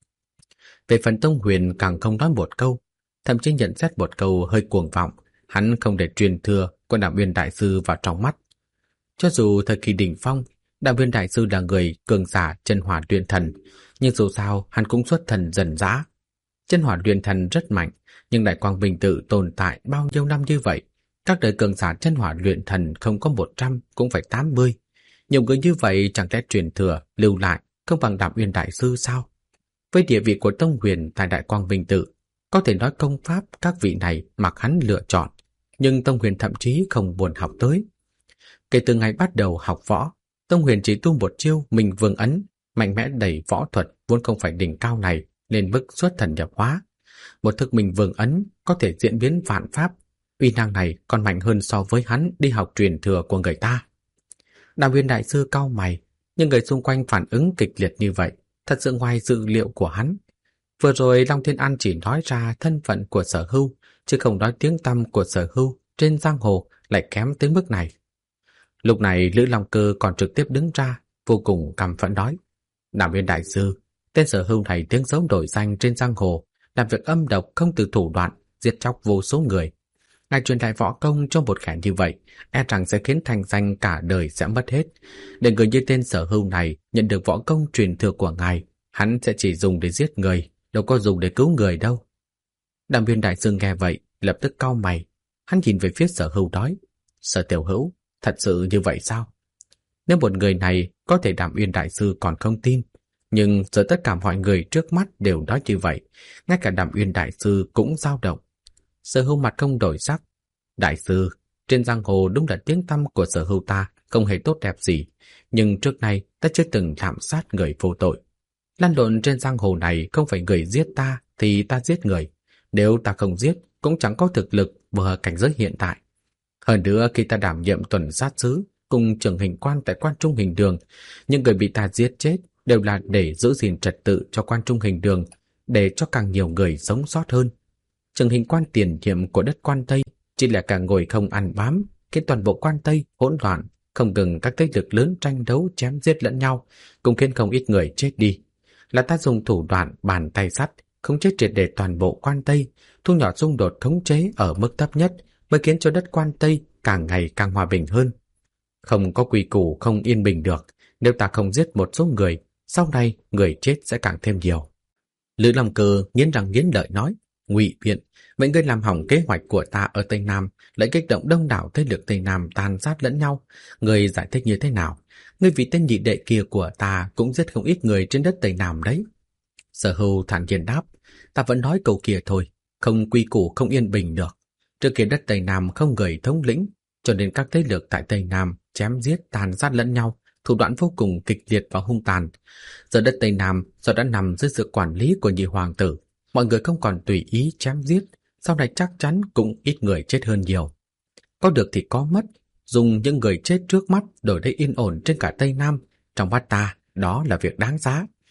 Về phần Tông Huyền càng không nói một câu, thậm chí nhận xét một câu hơi cuồng vọng, hắn không để truyền thừa của Đàm Uyên đại sư vào trong mắt. Cho dù thời kỳ đỉnh phong, Đàm Uyên đại sư là người cường giả chân hỏa luyện thần, nhưng dù sao hắn cũng xuất thần dần dã. Chân hỏa luyện thần rất mạnh, nhưng Đại Quang Minh Tự tồn tại bao nhiêu năm như vậy, các đời cường giả chân hỏa luyện thần không có 100 cũng phải 80. Nhiều người như vậy chẳng lẽ truyền thừa lưu lại không bằng Đàm Uyên đại sư sao? Với địa vị của Tông Huyền tại Đại Quang Minh Tự, có thể nói công pháp các vị này mặc hắn lựa chọn, nhưng Tông Huyền thậm chí không buồn học tới. Kể từ ngày bắt đầu học võ, Tông Huyền chỉ tu một chiêu Minh Vương ấn, mạnh mẽ đẩy võ thuật vốn không phải đỉnh cao này lên mức xuất thần nhập hóa. Một thức Minh Vương ấn có thể diễn biến vạn pháp, uy năng này còn mạnh hơn so với hắn đi học truyền thừa của người ta. Đàm Uyên đại sư cau mày, nhưng người xung quanh phản ứng kịch liệt như vậy, thật sự ngoài dự liệu của hắn. Vừa rồi Long Thiên An chỉ nói ra thân phận của Sở Hưu, chứ không nói tiếng tăm của Sở Hưu trên giang hồ lại kém tới mức này. Lúc này Lữ Long Cơ còn trực tiếp đứng ra, vô cùng căm phẫn nói: Đàm Uyên đại sư, tên Sở Hưu này tiếng xấu nổi danh trên giang hồ, làm việc âm độc không từ thủ đoạn, giết chóc vô số người. Ngài truyền lại võ công cho một kẻ như vậy, e rằng sẽ khiến thành danh cả đời sẽ mất hết. Để người như tên Sở Hưu này nhận được võ công truyền thừa của ngài, hắn sẽ chỉ dùng để giết người, đâu có dùng để cứu người đâu. Đàm Uyên đại sư nghe vậy, lập tức cau mày. Hắn nhìn về phía Sở Hưu nói: Sở tiểu hữu, thật sự như vậy sao? Nếu một người này có thể Đàm Uyên đại sư còn không tin, nhưng giờ tất cả mọi người trước mắt đều nói như vậy, ngay cả Đàm Uyên đại sư cũng dao động. Sở Hưu mặt không đổi sắc: Đại sư, trên giang hồ đúng là tiếng tăm của Sở Hưu ta không hề tốt đẹp gì, nhưng trước nay ta chưa từng lạm sát người vô tội. Lăn lộn trên giang hồ này không phải người giết ta thì ta giết người, nếu ta không giết cũng chẳng có thực lực vừa cảnh giới hiện tại. Hơn nữa khi ta đảm nhiệm tuần sát sứ cùng trưởng hình quan tại Quan Trung Hình Đường, những người bị ta giết chết đều là để giữ gìn trật tự cho Quan Trung Hình Đường, để cho càng nhiều người sống sót hơn. Trưởng hình quan tiền nhiệm của đất Quan Tây chỉ là cả ngồi không ăn bám, khiến toàn bộ Quan Tây hỗn loạn, không ngừng các thế lực lớn tranh đấu chém giết lẫn nhau, cũng khiến không ít người chết đi. Là ta dùng thủ đoạn bàn tay sắt, không chết triệt để toàn bộ Quan Tây, thu nhỏ xung đột khống chế ở mức thấp nhất, mới khiến cho đất Quan Tây càng ngày càng hòa bình hơn. Không có quy củ không yên bình được, nếu ta không giết một số người, sau này người chết sẽ càng thêm nhiều. Lữ Long Cơ nghiến răng nghiến lợi nói: Ngụy Biện, vậy ngươi làm hỏng kế hoạch của ta ở Tây Nam, lại kích động đông đảo thế lực Tây Nam tàn sát lẫn nhau, ngươi giải thích như thế nào? Ngươi vì tên nhị đệ kia của ta cũng giết không ít người trên đất Tây Nam đấy. Sở Hưu thản nhiên đáp: Ta vẫn nói câu kia thôi, không quy củ không yên bình được. Trước kia đất Tây Nam không người thống lĩnh, cho nên các thế lực tại Tây Nam chém giết tàn sát lẫn nhau, thủ đoạn vô cùng kịch liệt và hung tàn. Giờ đất Tây Nam do đã nằm dưới sự quản lý của nhị hoàng tử, mọi người không còn tùy ý chém giết, sau này chắc chắn cũng ít người chết hơn nhiều. Có được thì có mất, dùng những người chết trước mắt đổi lấy yên ổn trên cả Tây Nam, trong mắt ta đó là việc đáng giá.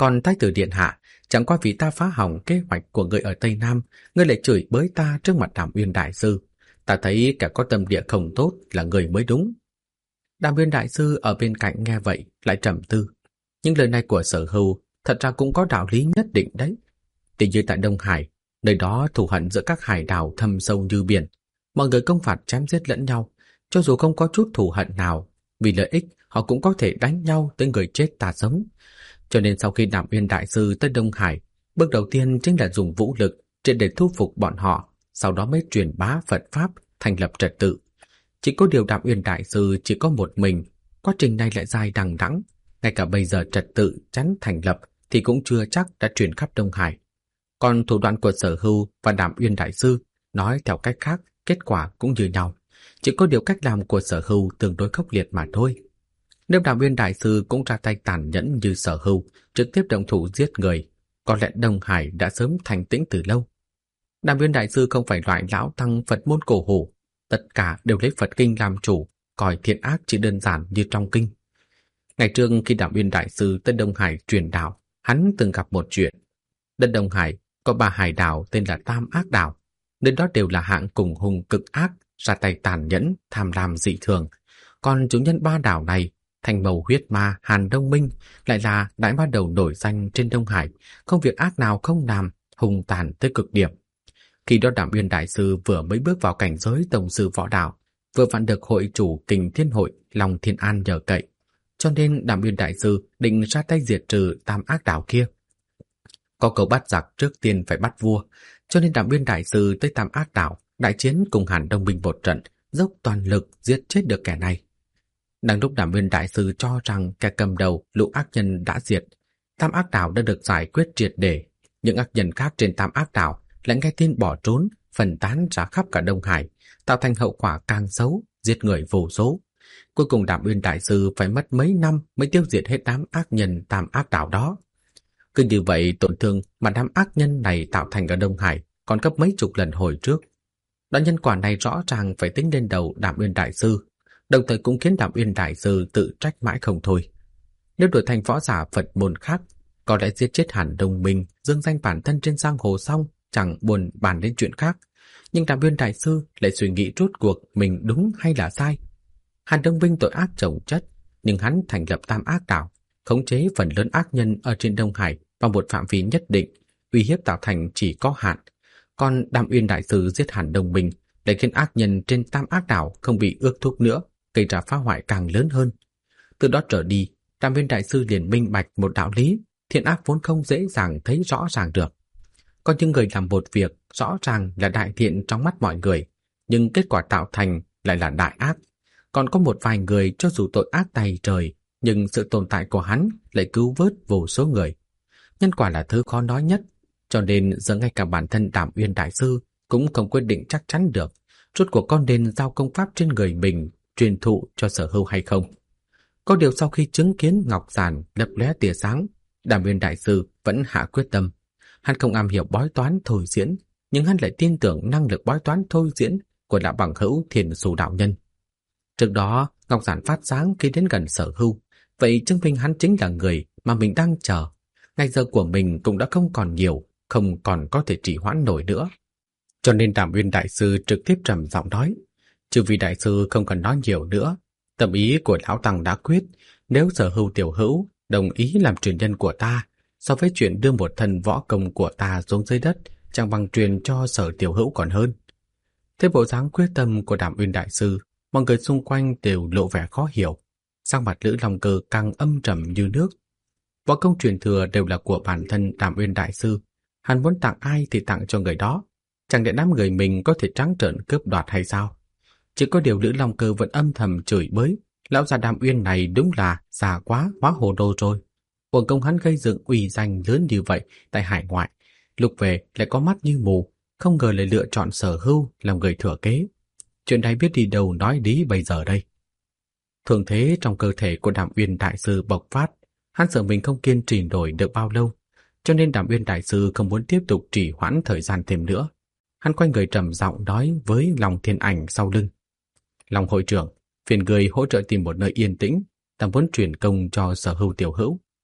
Còn Thái tử điện hạ, chẳng qua vì ta phá hỏng kế hoạch của người ở Tây Nam, ngươi lại chửi bới ta trước mặt Đàm Uyên đại sư. Ta thấy kẻ có tâm địa không tốt là người mới đúng. Đàm Uyên đại sư ở bên cạnh nghe vậy lại trầm tư. Những lời này của Sở Hưu thật ra cũng có đạo lý nhất định đấy. Tỷ như tại Đông Hải, nơi đó thù hận giữa các hải đảo thâm sâu như biển, mọi người công phạt chém giết lẫn nhau, cho dù không có chút thù hận nào, vì lợi ích họ cũng có thể đánh nhau tới người chết ta sống. Cho nên sau khi Đàm Uyên đại sư tới Đông Hải, bước đầu tiên chính là dùng vũ lực để thu phục bọn họ, sau đó mới truyền bá Phật pháp, thành lập trật tự. Chỉ có điều Đàm Uyên đại sư chỉ có một mình, quá trình này lại dài đằng đẵng, ngay cả bây giờ trật tự chắn thành lập thì cũng chưa chắc đã truyền khắp Đông Hải. Còn thủ đoạn của Sở Hưu và Đàm Uyên đại sư, nói theo cách khác, kết quả cũng như nhau, chỉ có điều cách làm của Sở Hưu tương đối khốc liệt mà thôi. Nếu Đàm Uyên đại sư cũng ra tay tàn nhẫn như Sở Hưu, trực tiếp động thủ giết người, có lẽ Đông Hải đã sớm thành tĩnh từ lâu. Đàm Uyên đại sư không phải loại lão tăng Phật môn cổ hủ, tất cả đều lấy Phật kinh làm chủ, coi thiện ác chỉ đơn giản như trong kinh. Ngày trước khi Đàm Uyên đại sư tới Đông Hải truyền đạo, hắn từng gặp một chuyện. Đất Đông Hải có 3 hải đảo tên là Tam Ác Đảo, nơi đó đều là hạng cùng hung cực ác, ra tay tàn nhẫn, tham lam dị thường. Còn chủ nhân 3 đảo này, Thanh Mâu Huyết Ma Hàn Đông Minh, lại là đại ma đầu nổi danh trên Đông Hải, không việc ác nào không làm, hung tàn tới cực điểm. Khi đó Đàm Uyên đại sư vừa mới bước vào cảnh giới tổng sư võ đạo, vừa vặn được hội chủ Kình Thiên Hội Long Thiên An nhờ cậy, cho nên Đàm Uyên đại sư định ra tay diệt trừ Tam Ác Đảo kia. Có câu bắt giặc trước tiên phải bắt vua, cho nên Đàm Uyên đại sư tới Tam Ác Đảo đại chiến cùng Hàn Đông Minh một trận, dốc toàn lực giết chết được kẻ này. Đang lúc Đàm Uyên đại sư cho rằng kẻ cầm đầu lũ ác nhân đã diệt, Tam Ác Đảo đã được giải quyết triệt để, những ác nhân khác trên Tam Ác Đảo lại nghe tin bỏ trốn, phân tán ra khắp cả Đông Hải, tạo thành hậu quả càng xấu, giết người vô số. Cuối cùng Đàm Uyên đại sư phải mất mấy năm mới tiêu diệt hết đám ác nhân Tam Ác Đảo đó. Cứ như vậy, tổn thương mà đám ác nhân này tạo thành ở Đông Hải còn gấp mấy chục lần hồi trước. Đoạn nhân quả này rõ ràng phải tính lên đầu Đàm Uyên đại sư, đồng thời cũng khiến Đàm Uyên đại sư tự trách mãi không thôi. Nếu đổi thành võ giả Phật môn khác, có lẽ giết chết Hàn Đông Minh, dương danh bản thân trên giang hồ xong, chẳng buồn bàn đến chuyện khác. Nhưng Đàm Uyên đại sư lại suy nghĩ rốt cuộc mình đúng hay là sai. Hàn Đông Minh tội ác chồng chất, nhưng hắn thành lập Tam Ác Đảo, khống chế phần lớn ác nhân ở trên Đông Hải vào một phạm vi nhất định, uy hiếp tạo thành chỉ có hạn. Còn Đàm Uyên đại sư giết Hàn Đông Minh để khiến ác nhân trên Tam Ác Đảo không bị ước thúc nữa, gây ra phá hoại càng lớn hơn. Từ đó trở đi, Đàm Uyên đại sư liền minh bạch một đạo lý: thiện ác vốn không dễ dàng thấy rõ ràng được. Có những người làm một việc rõ ràng là đại thiện trong mắt mọi người, nhưng kết quả tạo thành lại là đại ác. Còn có một vài người cho dù tội ác tày trời, nhưng sự tồn tại của hắn lại cứu vớt vô số người. Nhân quả là thứ khó nói nhất, cho nên giờ ngay cả bản thân Đàm Uyên đại sư cũng không quyết định chắc chắn được rốt cuộc con nên giao công pháp trên người mình truyền thụ cho Sở Hưu hay không. Có điều sau khi chứng kiến ngọc giản lấp lóe tia sáng, Đàm Uyên đại sư vẫn hạ quyết tâm. Hắn không am hiểu bói toán thôi diễn, nhưng hắn lại tin tưởng năng lực bói toán thôi diễn của lão bằng hữu Thiền Xù đạo nhân. Trước đó, ngọc giản phát sáng khi đến gần Sở Hưu, vậy chứng minh hắn chính là người mà mình đang chờ. Ngày giờ của mình cũng đã không còn nhiều, không còn có thể trì hoãn nổi nữa. Cho nên Đàm Uyên đại sư trực tiếp trầm giọng nói: "Chư vị đại sư không cần nói nhiều nữa, tâm ý của lão tăng đã quyết, nếu Sở Hưu tiểu hữu đồng ý làm truyền nhân của ta, so với chuyện đưa một thân võ công của ta xuống dưới đất, chẳng bằng truyền cho Sở tiểu hữu còn hơn." Thế bộ dáng quyết tâm của Đàm Uyên đại sư, mọi người xung quanh đều lộ vẻ khó hiểu. Sắc mặt Lữ Long Cơ càng âm trầm như nước. Võ công truyền thừa đều là của bản thân Đàm Uyên đại sư, hắn muốn tặng ai thì tặng cho người đó, chẳng lẽ đám người mình có thể trắng trợn cướp đoạt hay sao? Chỉ có điều Lữ Long Cơ vẫn âm thầm chửi bới, lão già Đàm Uyên này đúng là già quá, hóa hồ đồ rồi. Uổng công hắn gây dựng uy danh lớn như vậy tại hải ngoại, lúc về lại có mắt như mù, không ngờ lại lựa chọn Sở Hưu làm người thừa kế. Chuyện này biết đi đâu nói lý bây giờ đây. Thường thế trong cơ thể của Đàm Uyên đại sư bộc phát, hắn sợ mình không kiên trì nổi được bao lâu, cho nên Đàm Uyên đại sư không muốn tiếp tục trì hoãn thời gian thêm nữa. Hắn quay người trầm giọng nói với Long Thiên Ảnh sau lưng: "Long hội trưởng, phiền người hỗ trợ tìm một nơi yên tĩnh, ta muốn truyền công cho Sở Hưu tiểu hữu."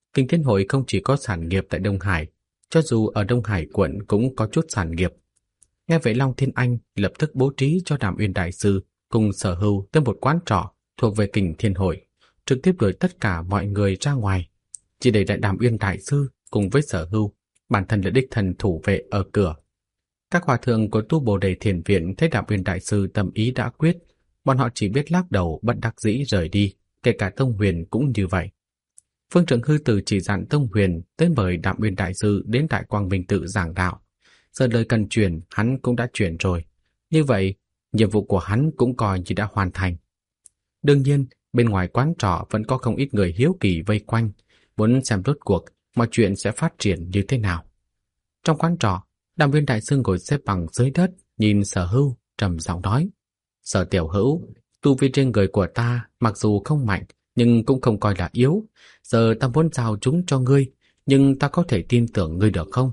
Kinh Thiên Hội không chỉ có sản nghiệp tại Đông Hải, cho dù ở Đông Hải quận cũng có chút sản nghiệp. Nghe vậy Long Thiên Anh lập tức bố trí cho Đàm Uyên Đại Sư cùng Sở Hưu tới một quán trọ thuộc về Kinh Thiên Hội, trực tiếp đuổi tất cả mọi người ra ngoài, chỉ để lại Đàm Uyên Đại Sư cùng với Sở Hưu, bản thân là đích thân thủ vệ ở cửa. Các hòa thượng của Tu Bồ Đề Thiền Viện thấy Đàm Uyên Đại Sư tâm ý đã quyết, bọn họ chỉ biết lắc đầu bất đắc dĩ rời đi, kể cả Tông Huyền cũng như vậy. Phương Trưởng Hư Tử chỉ dặn Tông Huyền tới mời Đàm Uyên Đại Sư đến Đại Quang Minh Tự giảng đạo. Giờ lời cần truyền hắn cũng đã truyền rồi, như vậy nhiệm vụ của hắn cũng coi như đã hoàn thành. Đương nhiên, bên ngoài quán trọ vẫn có không ít người hiếu kỳ vây quanh, muốn xem rốt cuộc mọi chuyện sẽ phát triển như thế nào. Trong quán trọ, Đàm Uyên Đại Sư ngồi xếp bằng dưới đất, nhìn Sở Hưu, trầm giọng nói: Sở tiểu hữu, tu vi trên người của ta mặc dù không mạnh, nhưng cũng không coi là yếu. Giờ ta muốn giao chúng cho ngươi, nhưng ta có thể tin tưởng ngươi được không?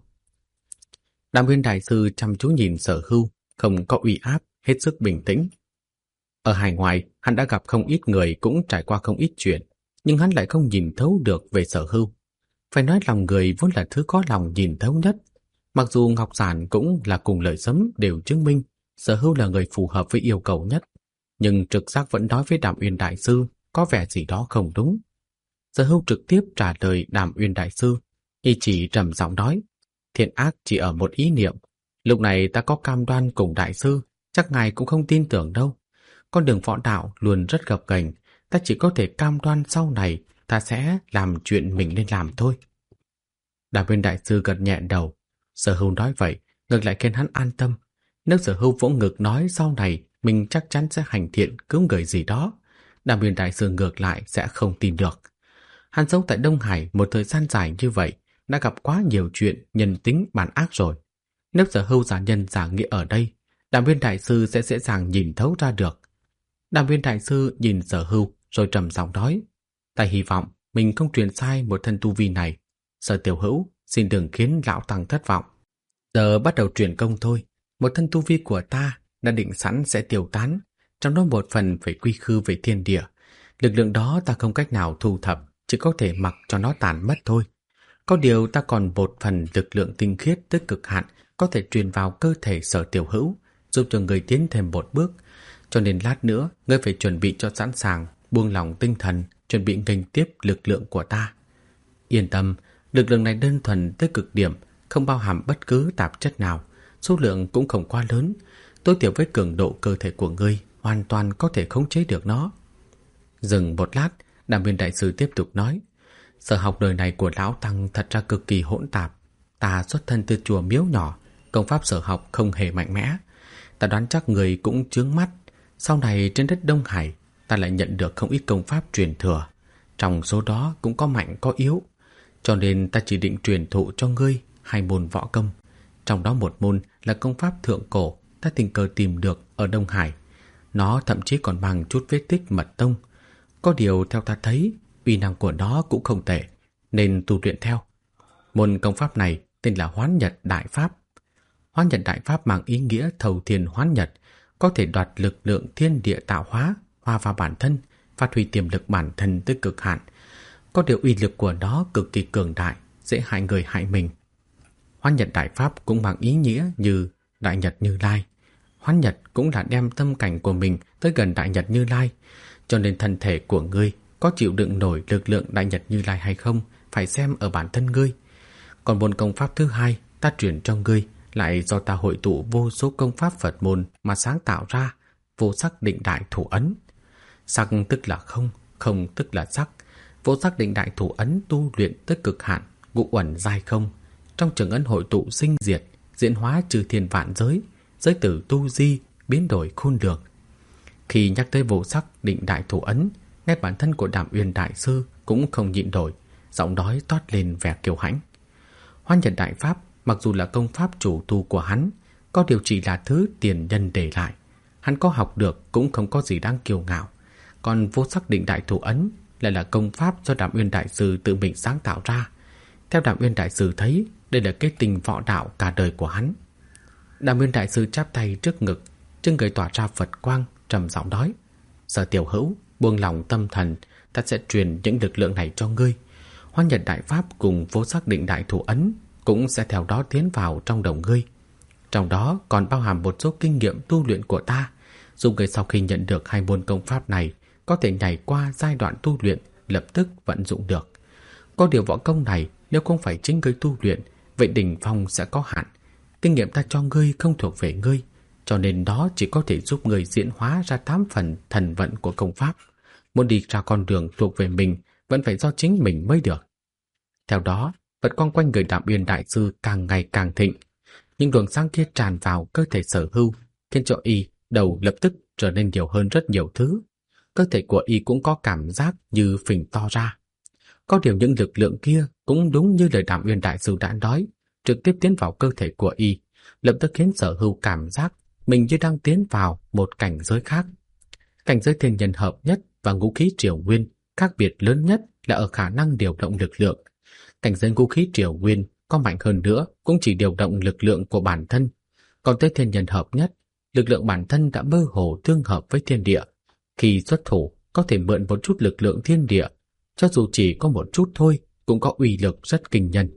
Đàm Uyên Đại Sư chăm chú nhìn Sở Hưu, không có uy áp, hết sức bình tĩnh. Ở hải ngoại, hắn đã gặp không ít người cũng trải qua không ít chuyện, nhưng hắn lại không nhìn thấu được về Sở Hưu. Phải nói lòng người vốn là thứ có lòng nhìn thấu nhất. Mặc dù Ngọc Giản cũng là cùng lời sấm đều chứng minh Sở Hưu là người phù hợp với yêu cầu nhất, nhưng trực giác vẫn nói với Đàm Uyên Đại Sư có vẻ gì đó không đúng. Sở Hưu trực tiếp trả lời Đàm Uyên Đại Sư, y chỉ trầm giọng nói: thiện ác chỉ ở một ý niệm. Lúc này ta có cam đoan cùng Đại Sư, chắc ngài cũng không tin tưởng đâu. Con đường võ đạo luôn rất gập ghềnh, ta chỉ có thể cam đoan sau này ta sẽ làm chuyện mình nên làm thôi. Đàm Uyên Đại Sư gật nhẹ đầu. Sở Hưu nói vậy ngược lại khiến hắn an tâm. Nếu Sở Hưu vỗ ngực nói sau này mình chắc chắn sẽ hành thiện cứu người gì đó, Đàm Uyên Đại Sư ngược lại sẽ không tin được. Hắn sống tại Đông Hải một thời gian dài như vậy, đã gặp quá nhiều chuyện nhân tính bản ác rồi. Nếu Sở Hưu giả nhân giả nghĩa ở đây, Đàm Uyên Đại Sư sẽ dễ dàng nhìn thấu ra được. Đàm Uyên Đại Sư nhìn Sở Hưu rồi trầm giọng nói: ta hy vọng mình không truyền sai một thân tu vi này. Sở tiểu hữu, xin đừng khiến lão tăng thất vọng. Giờ bắt đầu truyền công thôi. Một thân tu vi của ta đã định sẵn sẽ tiêu tán, trong đó một phần phải quy khư về thiên địa. Lực lượng đó ta không cách nào thu thập, chỉ có thể mặc cho nó tàn mất thôi. Có điều ta còn một phần lực lượng tinh khiết tới cực hạn có thể truyền vào cơ thể Sở tiểu hữu, giúp cho người tiến thêm một bước. Cho nên lát nữa ngươi phải chuẩn bị cho sẵn sàng, buông lòng tinh thần, chuẩn bị nghênh tiếp lực lượng của ta. Yên tâm, lực lượng này đơn thuần tới cực điểm, không bao hàm bất cứ tạp chất nào, số lượng cũng không quá lớn, tối thiểu với cường độ cơ thể của ngươi hoàn toàn có thể khống chế được nó. Dừng một lát, Đàm Uyên Đại Sư tiếp tục nói: sở học đời này của lão tăng thật ra cực kỳ hỗn tạp. Ta xuất thân từ chùa miếu nhỏ, công pháp sở học không hề mạnh mẽ. Ta đoán chắc người cũng chướng mắt. Sau này trên đất Đông Hải, ta lại nhận được không ít công pháp truyền thừa, trong số đó cũng có mạnh có yếu. Cho nên ta chỉ định truyền thụ cho ngươi 2 môn võ công. Trong đó một môn là công pháp thượng cổ ta tình cờ tìm được ở Đông Hải. Nó thậm chí còn mang chút vết tích mật tông. Có điều theo ta thấy, uy năng của nó cũng không tệ, nên tu luyện theo. Môn công pháp này tên là Hoán Nhật Đại Pháp. Hoán Nhật Đại Pháp mang ý nghĩa thầu thiên hoán nhật, có thể đoạt lực lượng thiên địa tạo hóa, hòa vào bản thân, phát huy tiềm lực bản thân tới cực hạn. Có điều uy lực của nó cực kỳ cường đại, dễ hại người hại mình. Hoán Nhật Đại Pháp cũng mang ý nghĩa như Đại Nhật Như Lai. Hoán Nhật cũng là đem tâm cảnh của mình tới gần Đại Nhật Như Lai, cho nên thân thể của ngươi có chịu đựng nổi lực lượng Đại Nhật Như Lai hay không phải xem ở bản thân ngươi. Còn môn công pháp thứ hai ta truyền cho ngươi lại do ta hội tụ vô số công pháp Phật môn mà sáng tạo ra, vô sắc định đại thủ ấn. Sắc tức là không, không tức là sắc. Vô sắc định đại thủ ấn tu luyện tới cực hạn, ngũ uẩn giai không. Trong trường ấn hội tụ sinh diệt, diễn hóa trừ thiên vạn giới, giới tử tu di, biến đổi khôn lường. Khi nhắc tới vô sắc định đại thủ ấn, ngay bản thân của Đàm Uyên Đại Sư cũng không nhịn nổi, giọng nói toát lên vẻ kiêu hãnh. Hoán Nhật Đại Pháp mặc dù là công pháp chủ tu của hắn, có điều chỉ là thứ tiền nhân để lại. Hắn có học được cũng không có gì đáng kiêu ngạo. Còn vô sắc định đại thủ ấn lại là công pháp do Đàm Uyên Đại Sư tự mình sáng tạo ra. Theo Đàm Uyên Đại Sư thấy, đây là kết tinh võ đạo cả đời của hắn. Đàm Uyên Đại Sư chắp tay trước ngực, trên người tỏa ra Phật quang, trầm giọng nói: Sở tiểu hữu, buông lòng tâm thần, ta sẽ truyền những lực lượng này cho ngươi. Hoa Nhật Đại Pháp cùng Vô Sắc Định Đại Thủ Ấn cũng sẽ theo đó tiến vào trong đầu ngươi. Trong đó còn bao hàm một số kinh nghiệm tu luyện của ta, dù người sau khi nhận được hai môn công pháp này có thể nhảy qua giai đoạn tu luyện, lập tức vận dụng được. Có điều võ công này nếu không phải chính ngươi tu luyện, vậy đỉnh phong sẽ có hạn. Kinh nghiệm ta cho ngươi không thuộc về ngươi, cho nên đó chỉ có thể giúp ngươi diễn hóa ra 8 phần thần vận của công pháp. Muốn đi ra con đường thuộc về mình vẫn phải do chính mình mới được. Theo đó, vật quang quanh người Đạm Uyên Đại Sư càng ngày càng thịnh. Nhưng luồng sáng kia tràn vào cơ thể Sở Hưu, khiến cho y đầu lập tức trở nên nhiều hơn rất nhiều thứ. Cơ thể của y cũng có cảm giác như phình to ra. Có điều những lực lượng kia cũng đúng như lời Đạm Uyên Đại Sư đã nói, trực tiếp tiến vào cơ thể của y, lập tức khiến Sở Hưu cảm giác mình như đang tiến vào một cảnh giới khác. Cảnh giới thiên nhân hợp nhất và ngũ khí triều nguyên khác biệt lớn nhất là ở khả năng điều động lực lượng. Cảnh giới ngũ khí triều nguyên có mạnh hơn nữa cũng chỉ điều động lực lượng của bản thân. Còn tới thiên nhân hợp nhất, lực lượng bản thân đã mơ hồ tương hợp với thiên địa. Khi xuất thủ có thể mượn một chút lực lượng thiên địa, cho dù chỉ có một chút thôi cũng có uy lực rất kinh nhân.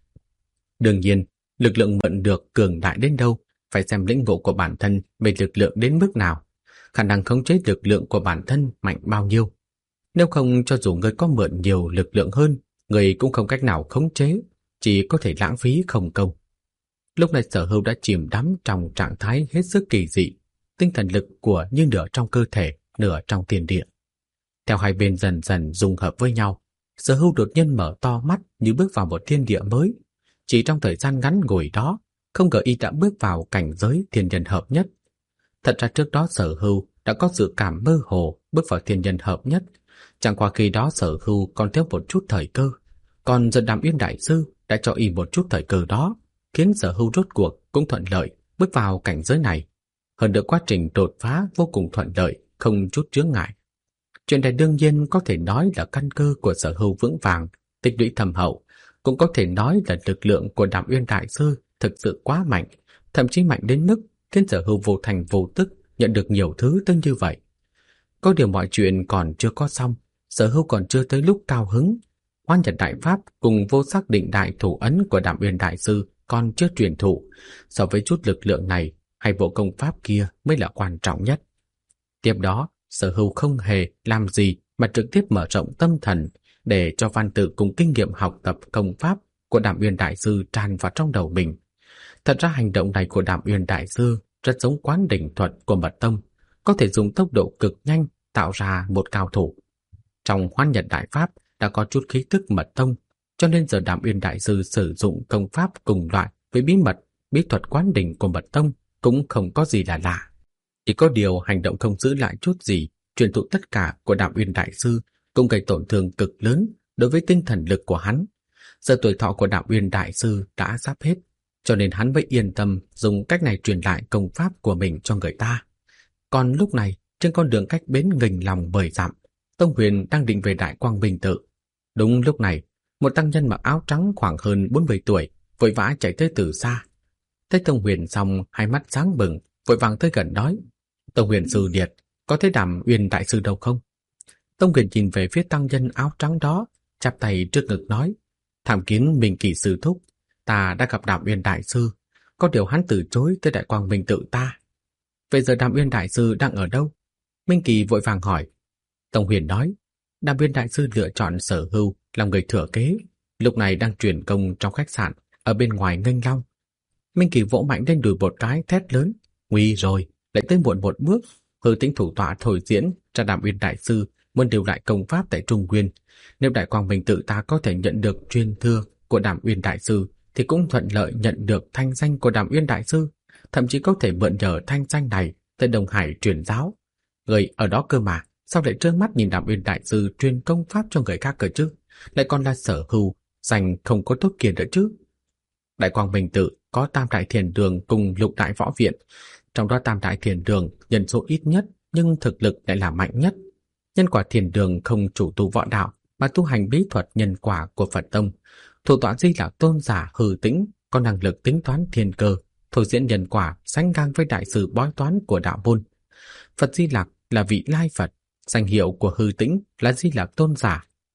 Đương nhiên, lực lượng mượn được cường đại đến đâu phải xem lĩnh ngộ của bản thân về lực lượng đến mức nào, khả năng khống chế lực lượng của bản thân mạnh bao nhiêu. Nếu không, cho dù người có mượn nhiều lực lượng hơn, người cũng không cách nào khống chế, chỉ có thể lãng phí không công. Lúc này Sở Hưu đã chìm đắm trong trạng thái hết sức kỳ dị, tinh thần lực của như nửa trong cơ thể, nửa trong thiên địa. Theo hai bên dần dần dung hợp với nhau, Sở Hưu đột nhiên mở to mắt như bước vào một thiên địa mới. Chỉ trong thời gian ngắn ngủi đó, không ngờ y đã bước vào cảnh giới thiên nhân hợp nhất. Thật ra trước đó Sở Hưu đã có dự cảm mơ hồ bước vào thiên nhân hợp nhất, chẳng qua khi đó Sở Hưu còn thiếu một chút thời cơ, còn giờ Đạm Uyên Đại Sư đã cho y một chút thời cơ đó, khiến Sở Hưu rốt cuộc cũng thuận lợi bước vào cảnh giới này. Hơn nữa quá trình đột phá vô cùng thuận lợi, không chút chướng ngại. Chuyện này đương nhiên có thể nói là căn cơ của Sở Hưu vững vàng, tích lũy thâm hậu, cũng có thể nói là lực lượng của Đạm Uyên Đại Sư thực sự quá mạnh, thậm chí mạnh đến mức khiến Sở Hưu vô thành vô tức nhận được nhiều thứ tới như vậy. Có điều mọi chuyện còn chưa có xong, Sở Hưu còn chưa tới lúc cao hứng. Hoa Nhật Đại Pháp cùng Vô Sắc Định Đại Thủ Ấn của Đạm Uyên Đại Sư còn chưa truyền thụ. So với chút lực lượng này, hai bộ công pháp kia mới là quan trọng nhất. Tiếp đó, Sở Hưu không hề làm gì mà trực tiếp mở rộng tâm thần để cho văn tự cùng kinh nghiệm học tập công pháp của Đạm Uyên Đại Sư tràn vào trong đầu mình. Thật ra hành động này của Đạm Uyên Đại Sư rất giống Quán Đỉnh thuật của Mật Tông, có thể dùng tốc độ cực nhanh tạo ra một cao thủ. Trong Hoa Nhật Đại Pháp đã có chút khí tức Mật Tông, cho nên giờ Đạm Uyên Đại Sư sử dụng công pháp cùng loại với bí thuật Quán Đỉnh của Mật Tông cũng không có gì là lạ. Chỉ có điều hành động không giữ lại chút gì, truyền thụ tất cả của Đạm Uyên Đại Sư cũng gây tổn thương cực lớn đối với tinh thần lực của hắn. Giờ tuổi thọ của Đạm Uyên Đại Sư đã sắp hết, cho nên hắn mới yên tâm dùng cách này truyền lại công pháp của mình cho người ta. Còn lúc này, trên con đường cách bến Nghình Lòng 10 dặm, Tông Huyền đang định về Đại Quang Minh Tự. Đúng lúc này, một tăng nhân mặc áo trắng khoảng hơn 40 tuổi vội vã chạy tới từ xa. Thấy Tông Huyền xong, hai mắt sáng bừng, vội vàng tới gần nói: "Tông Huyền sư điệt, có thấy Đạm Uyên Đại Sư đâu không?" Tông Huyền nhìn về phía tăng nhân áo trắng đó, chắp tay trước ngực nói: "Tham kiến Minh Kỳ sư thúc, ta đã gặp Đạm Uyên Đại Sư, có điều hắn từ chối tới Đại Quang Minh Tự ta." "Vậy giờ Đạm Uyên Đại Sư đang ở đâu?" Minh Kỳ vội vàng hỏi. Tông Huyền nói: "Đạm Uyên Đại Sư lựa chọn Sở Hưu làm người thừa kế, lúc này đang truyền công trong khách sạn ở bên ngoài Nghênh Long." Minh Kỳ vỗ mạnh lên đùi một cái, thét lớn: "Nguy rồi, lại tới muộn một bước." Hư Tĩnh thủ tọa thôi diễn cho Đạm Uyên Đại Sư muốn điều lại công pháp tại Trung Nguyên. Nếu Đại Quang Minh Tự ta có thể nhận được truyền thừa của Đạm Uyên Đại Sư, thì cũng thuận lợi nhận được thanh danh của Đạm Uyên Đại Sư, thậm chí có thể mượn nhờ thanh danh này tới Đông Hải truyền giáo. Người ở đó cơ mà, sao lại trơ mắt nhìn Đạm Uyên Đại Sư truyền công pháp cho người khác cơ chứ? Lại còn là Sở Hưu, danh không có tốt kia nữa chứ. Đại Quang Minh Tự có Tam Đại Thiền Đường cùng Lục Đại Võ Viện, trong đó Tam Đại Thiền Đường nhân số ít nhất nhưng thực lực lại là mạnh nhất. Nhân Quả Thiền Đường không chủ tu võ đạo mà tu hành bí thuật nhân quả của Phật Tông. Thủ tọa Di Lạc Tôn giả Hư Tĩnh có năng lực tính toán thiên cơ, thôi diễn nhân quả sánh ngang với đại sư bói toán của đạo môn. Phật Di Lạc là vị lai Phật, danh hiệu của Hư Tĩnh là Di Lạc Tôn giả,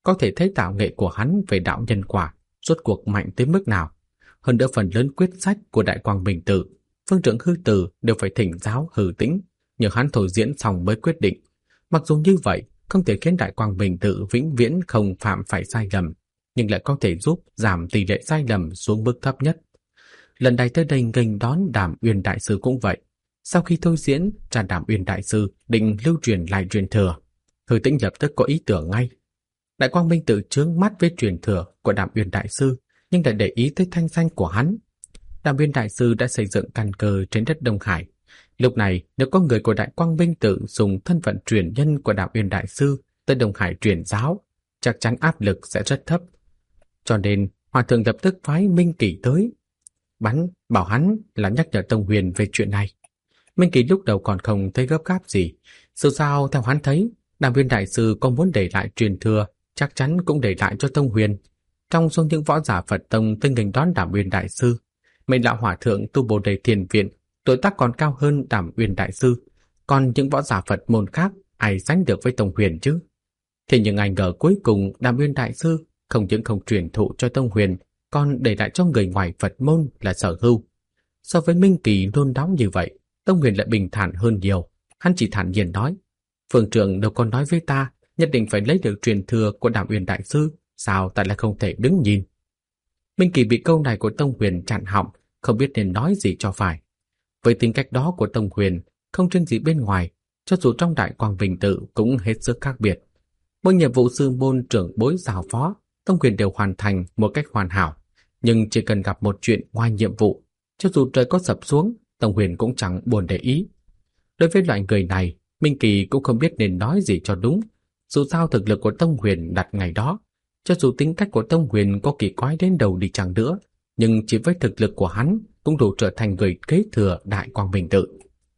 có thể thấy tạo nghệ của hắn về đạo nhân quả rốt cuộc mạnh tới mức nào. Hơn nữa phần lớn quyết sách của Đại Quang Minh Tự, Phương Trượng Hư Tử đều phải thỉnh giáo Hư Tĩnh, nhờ hắn thôi diễn xong mới quyết định. Mặc dù như vậy, không thể khiến Đại Quang Minh Tự vĩnh viễn không phạm phải sai lầm, nhưng lại có thể giúp giảm tỷ lệ sai lầm xuống mức thấp nhất. Lần này tới đây nghênh đón Đàm Uyên Đại Sư cũng vậy. Sau khi thôi diễn, cha Đàm Uyên Đại Sư định lưu truyền lại truyền thừa. Hư Tĩnh lập tức có ý tưởng ngay. Đại Quang Minh Tự chướng mắt với truyền thừa của Đàm Uyên Đại Sư, nhưng lại để ý tới thanh danh của hắn. Đàm Uyên Đại Sư đã xây dựng căn cơ trên đất Đông Hải. Lúc này, nếu có người của Đại Quang Minh Tự dùng thân phận truyền nhân của Đàm Uyên Đại Sư tới Đông Hải truyền giáo, chắc chắn áp lực sẽ rất thấp. Cho nên, Hòa Thượng lập tức phái Minh Kỳ tới, bảo hắn là nhắc nhở Tông Huyền về chuyện này. Minh Kỳ lúc đầu còn không thấy gấp gáp gì. Dù sao theo hắn thấy, Đàm Uyên Đại Sư có muốn để lại truyền thừa, chắc chắn cũng để lại cho Tông Huyền. Trong số những võ giả Phật Tông tới nghênh đón Đàm Uyên Đại Sư, mấy lão hòa thượng tu Bồ Đề Thiền Viện tuổi tác còn cao hơn Đàm Uyên Đại Sư, còn những võ giả Phật môn khác ai sánh được với Tông Huyền chứ? Thế nhưng ai ngờ cuối cùng Đàm Uyên Đại Sư không những không truyền thụ cho Tông Huyền, còn để lại cho người ngoài Phật môn là Sở Hưu. So với Minh Kỳ nôn nóng như vậy, Tông Huyền lại bình thản hơn nhiều. Hắn chỉ thản nhiên nói: Phương Trượng đâu còn nói với ta nhất định phải lấy được truyền thừa của Đàm Uyên Đại Sư, sao ta lại không thể đứng nhìn? Minh Kỳ bị câu này của Tông Huyền chặn họng, không biết nên nói gì cho phải. Với tính cách đó của Tông Huyền, không riêng gì bên ngoài, cho dù trong Đại Quang Minh Tự cũng hết sức khác biệt. Mỗi nhiệm vụ sư môn trưởng bối giao phó, Tông Huyền đều hoàn thành một cách hoàn hảo. Nhưng chỉ cần gặp một chuyện ngoài nhiệm vụ, cho dù trời có sập xuống, Tông Huyền cũng chẳng buồn để ý. Đối với loại người này, Minh Kỳ cũng không biết nên nói gì cho đúng. Dù sao thực lực của Tông Huyền đặt ngày đó, cho dù tính cách của Tông Huyền có kỳ quái đến đầu đi chăng nữa, nhưng chỉ với thực lực của hắn cũng đủ trở thành người kế thừa Đại Quang Minh Tự.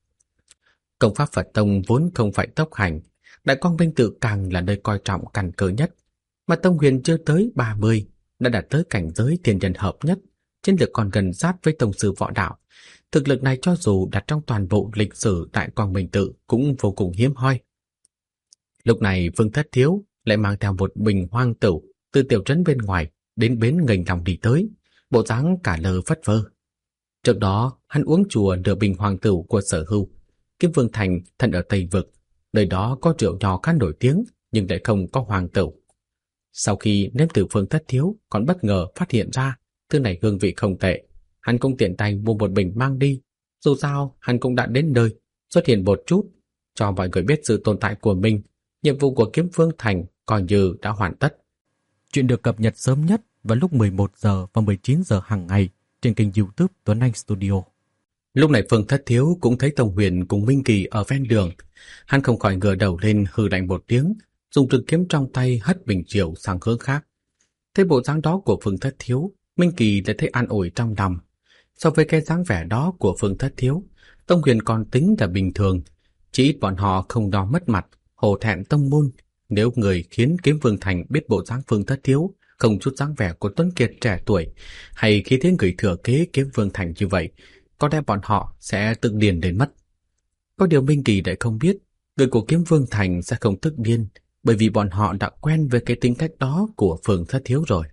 Công pháp Phật Tông vốn không phải tốc hành, Đại Quang Minh Tự càng là nơi coi trọng căn cơ nhất. Mà Tông Huyền chưa tới 30 đã đạt tới cảnh giới thiên nhân hợp nhất, chiến lược còn gần sát với tông sư võ đạo. Thực lực này cho dù đặt trong toàn bộ lịch sử Đại Quang Minh Tự cũng vô cùng hiếm hoi. Lúc này Vương Thất Thiếu lại mang theo một bình hoang tửu từ tiểu trấn bên ngoài đến bến nghênh lòng đi tới, bộ dáng cả lơ phất phơ. Trước đó hắn uống chùa nửa bình hoàng tửu của Sở Hưu. Kiếm Vương Thành thân ở Tây Vực, nơi đó có rượu nho khá nổi tiếng nhưng lại không có hoàng tửu. Sau khi nếm thử Vương Thất Thiếu còn bất ngờ phát hiện ra thứ này hương vị không tệ, hắn cũng tiện tay mua một bình mang đi. Dù sao hắn cũng đã đến nơi, xuất hiện một chút cho mọi người biết sự tồn tại của mình. Nhiệm vụ của Kiếm Vương Thành coi như đã hoàn tất. Chuyện được cập nhật sớm nhất vào lúc 11 giờ và 19 giờ hàng ngày trên kênh YouTube Tuấn Anh Studio. Lúc này Phương Thất Thiếu cũng thấy Tông Huyền cùng Minh Kỳ ở ven đường. Hắn không khỏi ngửa đầu lên hừ lạnh một tiếng, dùng trường kiếm trong tay hất bình rượu sang hướng khác. Thấy bộ dáng đó của Phương Thất Thiếu, Minh Kỳ lại thấy an ủi trong lòng. So với cái dáng vẻ đó của Phương Thất Thiếu, Tông Huyền còn tính là bình thường, chỉ ít bọn họ không đo mất mặt, hổ thẹn tông môn. Nếu người khiến Kiếm Vương Thành biết bộ dáng Phương Thất Thiếu không chút dáng vẻ của Tuấn Kiệt trẻ tuổi, hay khi thấy người thừa kế Kiếm Vương Thành như vậy, có lẽ bọn họ sẽ tự điên đến mất. Có điều Minh Kỳ lại không biết, người của Kiếm Vương Thành sẽ không tức điên, bởi vì bọn họ đã quen với cái tính cách đó của Phương Thất Thiếu rồi.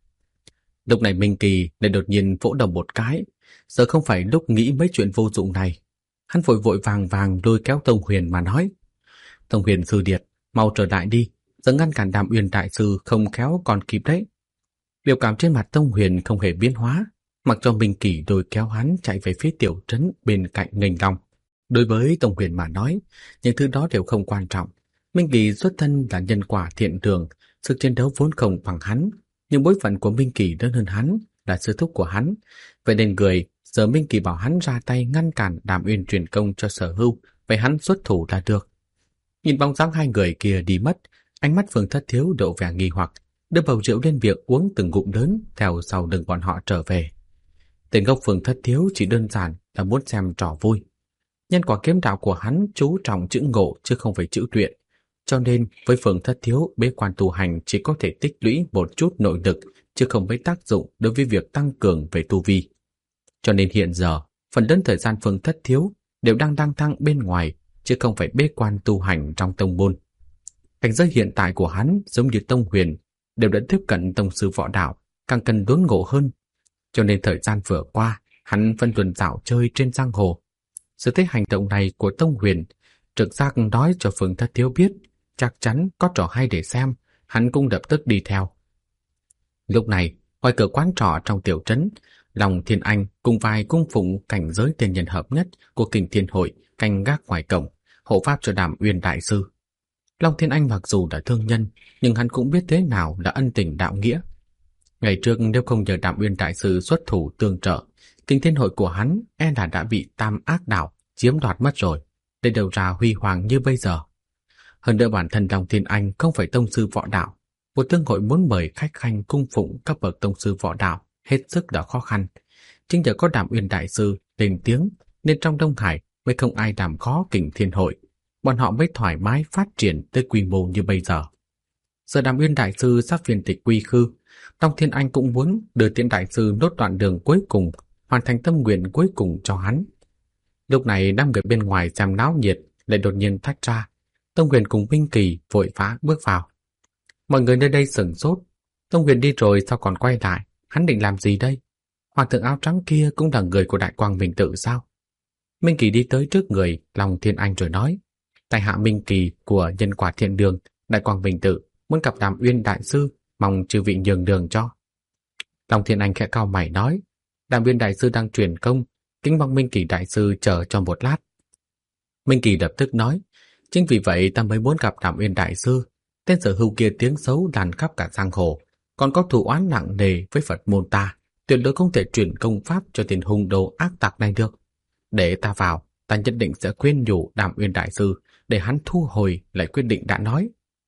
Lúc này Minh Kỳ lại đột nhiên vỗ đầu một cái, giờ không phải lúc nghĩ mấy chuyện vô dụng này. Hắn vội vội vàng vàng lôi kéo Tông Huyền mà nói: Tông Huyền sư điệt, mau trở lại đi, giờ ngăn cản Đàm Uyên Đại Sư không khéo còn kịp đấy. Biểu cảm trên mặt Tông Huyền không hề biến hóa, mặc cho Minh Kỳ lôi kéo hắn chạy về phía tiểu trấn bên cạnh nghênh long. Đối với Tông Huyền mà nói, những thứ đó đều không quan trọng. Minh Kỳ xuất thân là nhân quả thiện đường, sức chiến đấu vốn không bằng hắn, nhưng bối phận của Minh Kỳ lớn hơn hắn, là sư thúc của hắn. Vậy nên giờ Minh Kỳ bảo hắn ra tay ngăn cản Đàm Uyên truyền công cho Sở Hưu, vậy hắn xuất thủ là được. Nhìn bóng dáng hai người kia đi mất, ánh mắt Phương Thất Thiếu độ vẻ nghi hoặc, đưa bầu rượu lên việc uống từng ngụm lớn theo sau lưng bọn họ trở về. Tên gốc Phương Thất Thiếu chỉ đơn giản là muốn xem trò vui. Nhân quả kiếm đạo của hắn chú trọng chữ ngộ chứ không phải chữ luyện, cho nên với Phương Thất Thiếu bế quan tu hành chỉ có thể tích lũy một chút nội lực chứ không mấy tác dụng đối với việc tăng cường về tu vi. Cho nên hiện giờ phần lớn thời gian Phương Thất Thiếu đều đang thăng bên ngoài chứ không phải bế quan tu hành trong tông môn. Cảnh giới hiện tại của hắn giống như Tông Huyền, đều đã tiếp cận tông sư võ đạo, càng cần đốn ngộ hơn. Cho nên thời gian vừa qua, hắn vẫn luôn dạo chơi trên giang hồ. Sự thấy hành động này của Tông Huyền, trực giác nói cho Phương Thất Thiếu biết, chắc chắn có trò hay để xem, hắn cũng lập tức đi theo. Lúc này, ngoài cửa quán trọ trong tiểu trấn, Long Thiên Anh cùng vài cung phụng cảnh giới tiên nhân hợp nhất của Kình Thiên Hội canh gác ngoài cổng, hộ pháp cho Đàm Uyên đại sư. Long Thiên Anh mặc dù là thương nhân, nhưng hắn cũng biết thế nào là ân tình đạo nghĩa. Ngày trước nếu không nhờ Đàm Uyên đại sư xuất thủ tương trợ, Kình Thiên Hội của hắn e là đã bị Tam Ác Đạo chiếm đoạt mất rồi, để đầu ra huy hoàng như bây giờ. Hơn nữa bản thân Long Thiên Anh không phải tông sư võ đạo, một thương hội muốn mời khách khanh cung phụng cấp bậc tông sư võ đạo hết sức là khó khăn. Chính nhờ có Đàm Uyên đại sư lên tiếng, nên trong Đông Hải mới không ai làm khó Kình Thiên Hội, bọn họ mới thoải mái phát triển tới quy mô như bây giờ. Giờ Đàm Uyên đại sư sắp phiên tịch quy khư, Long Thiên Anh cũng muốn đưa Tiễn đại sư nốt đoạn đường cuối cùng, hoàn thành tâm nguyện cuối cùng cho hắn. Lúc này 5 người bên ngoài xem náo nhiệt lại đột nhiên tách ra. Tông Huyền cùng Minh Kỳ vội vã bước vào. Mọi người nơi đây sửng sốt. Tông Huyền đi rồi sao còn quay lại? Hắn định làm gì đây? Hoàng thượng áo trắng kia cũng là người của Đại Quang Minh Tự sao? Minh Kỳ đi tới trước người Long Thiên Anh rồi nói: tại hạ Minh Kỳ của Nhân Quả Thiện Đường, Đại Quang Minh Tự muốn gặp Đàm Uyên đại sư, mong chư vị nhường đường cho. Long Thiên Anh khẽ cau mày nói: Đàm Uyên đại sư đang truyền công, kính mong Minh Kỳ đại sư chờ cho một lát. Minh Kỳ lập tức nói: chính vì vậy ta mới muốn gặp Đàm Uyên đại sư. Tên sở hữu kia tiếng xấu đàn khắp cả giang hồ, còn có thù oán nặng nề với Phật môn ta, tuyệt đối không thể truyền công pháp cho tiền hung đồ ác tặc này được. Để ta vào, ta nhất định sẽ khuyên nhủ Đàm Uyên đại sư để hắn thu hồi lại quyết định đã nói.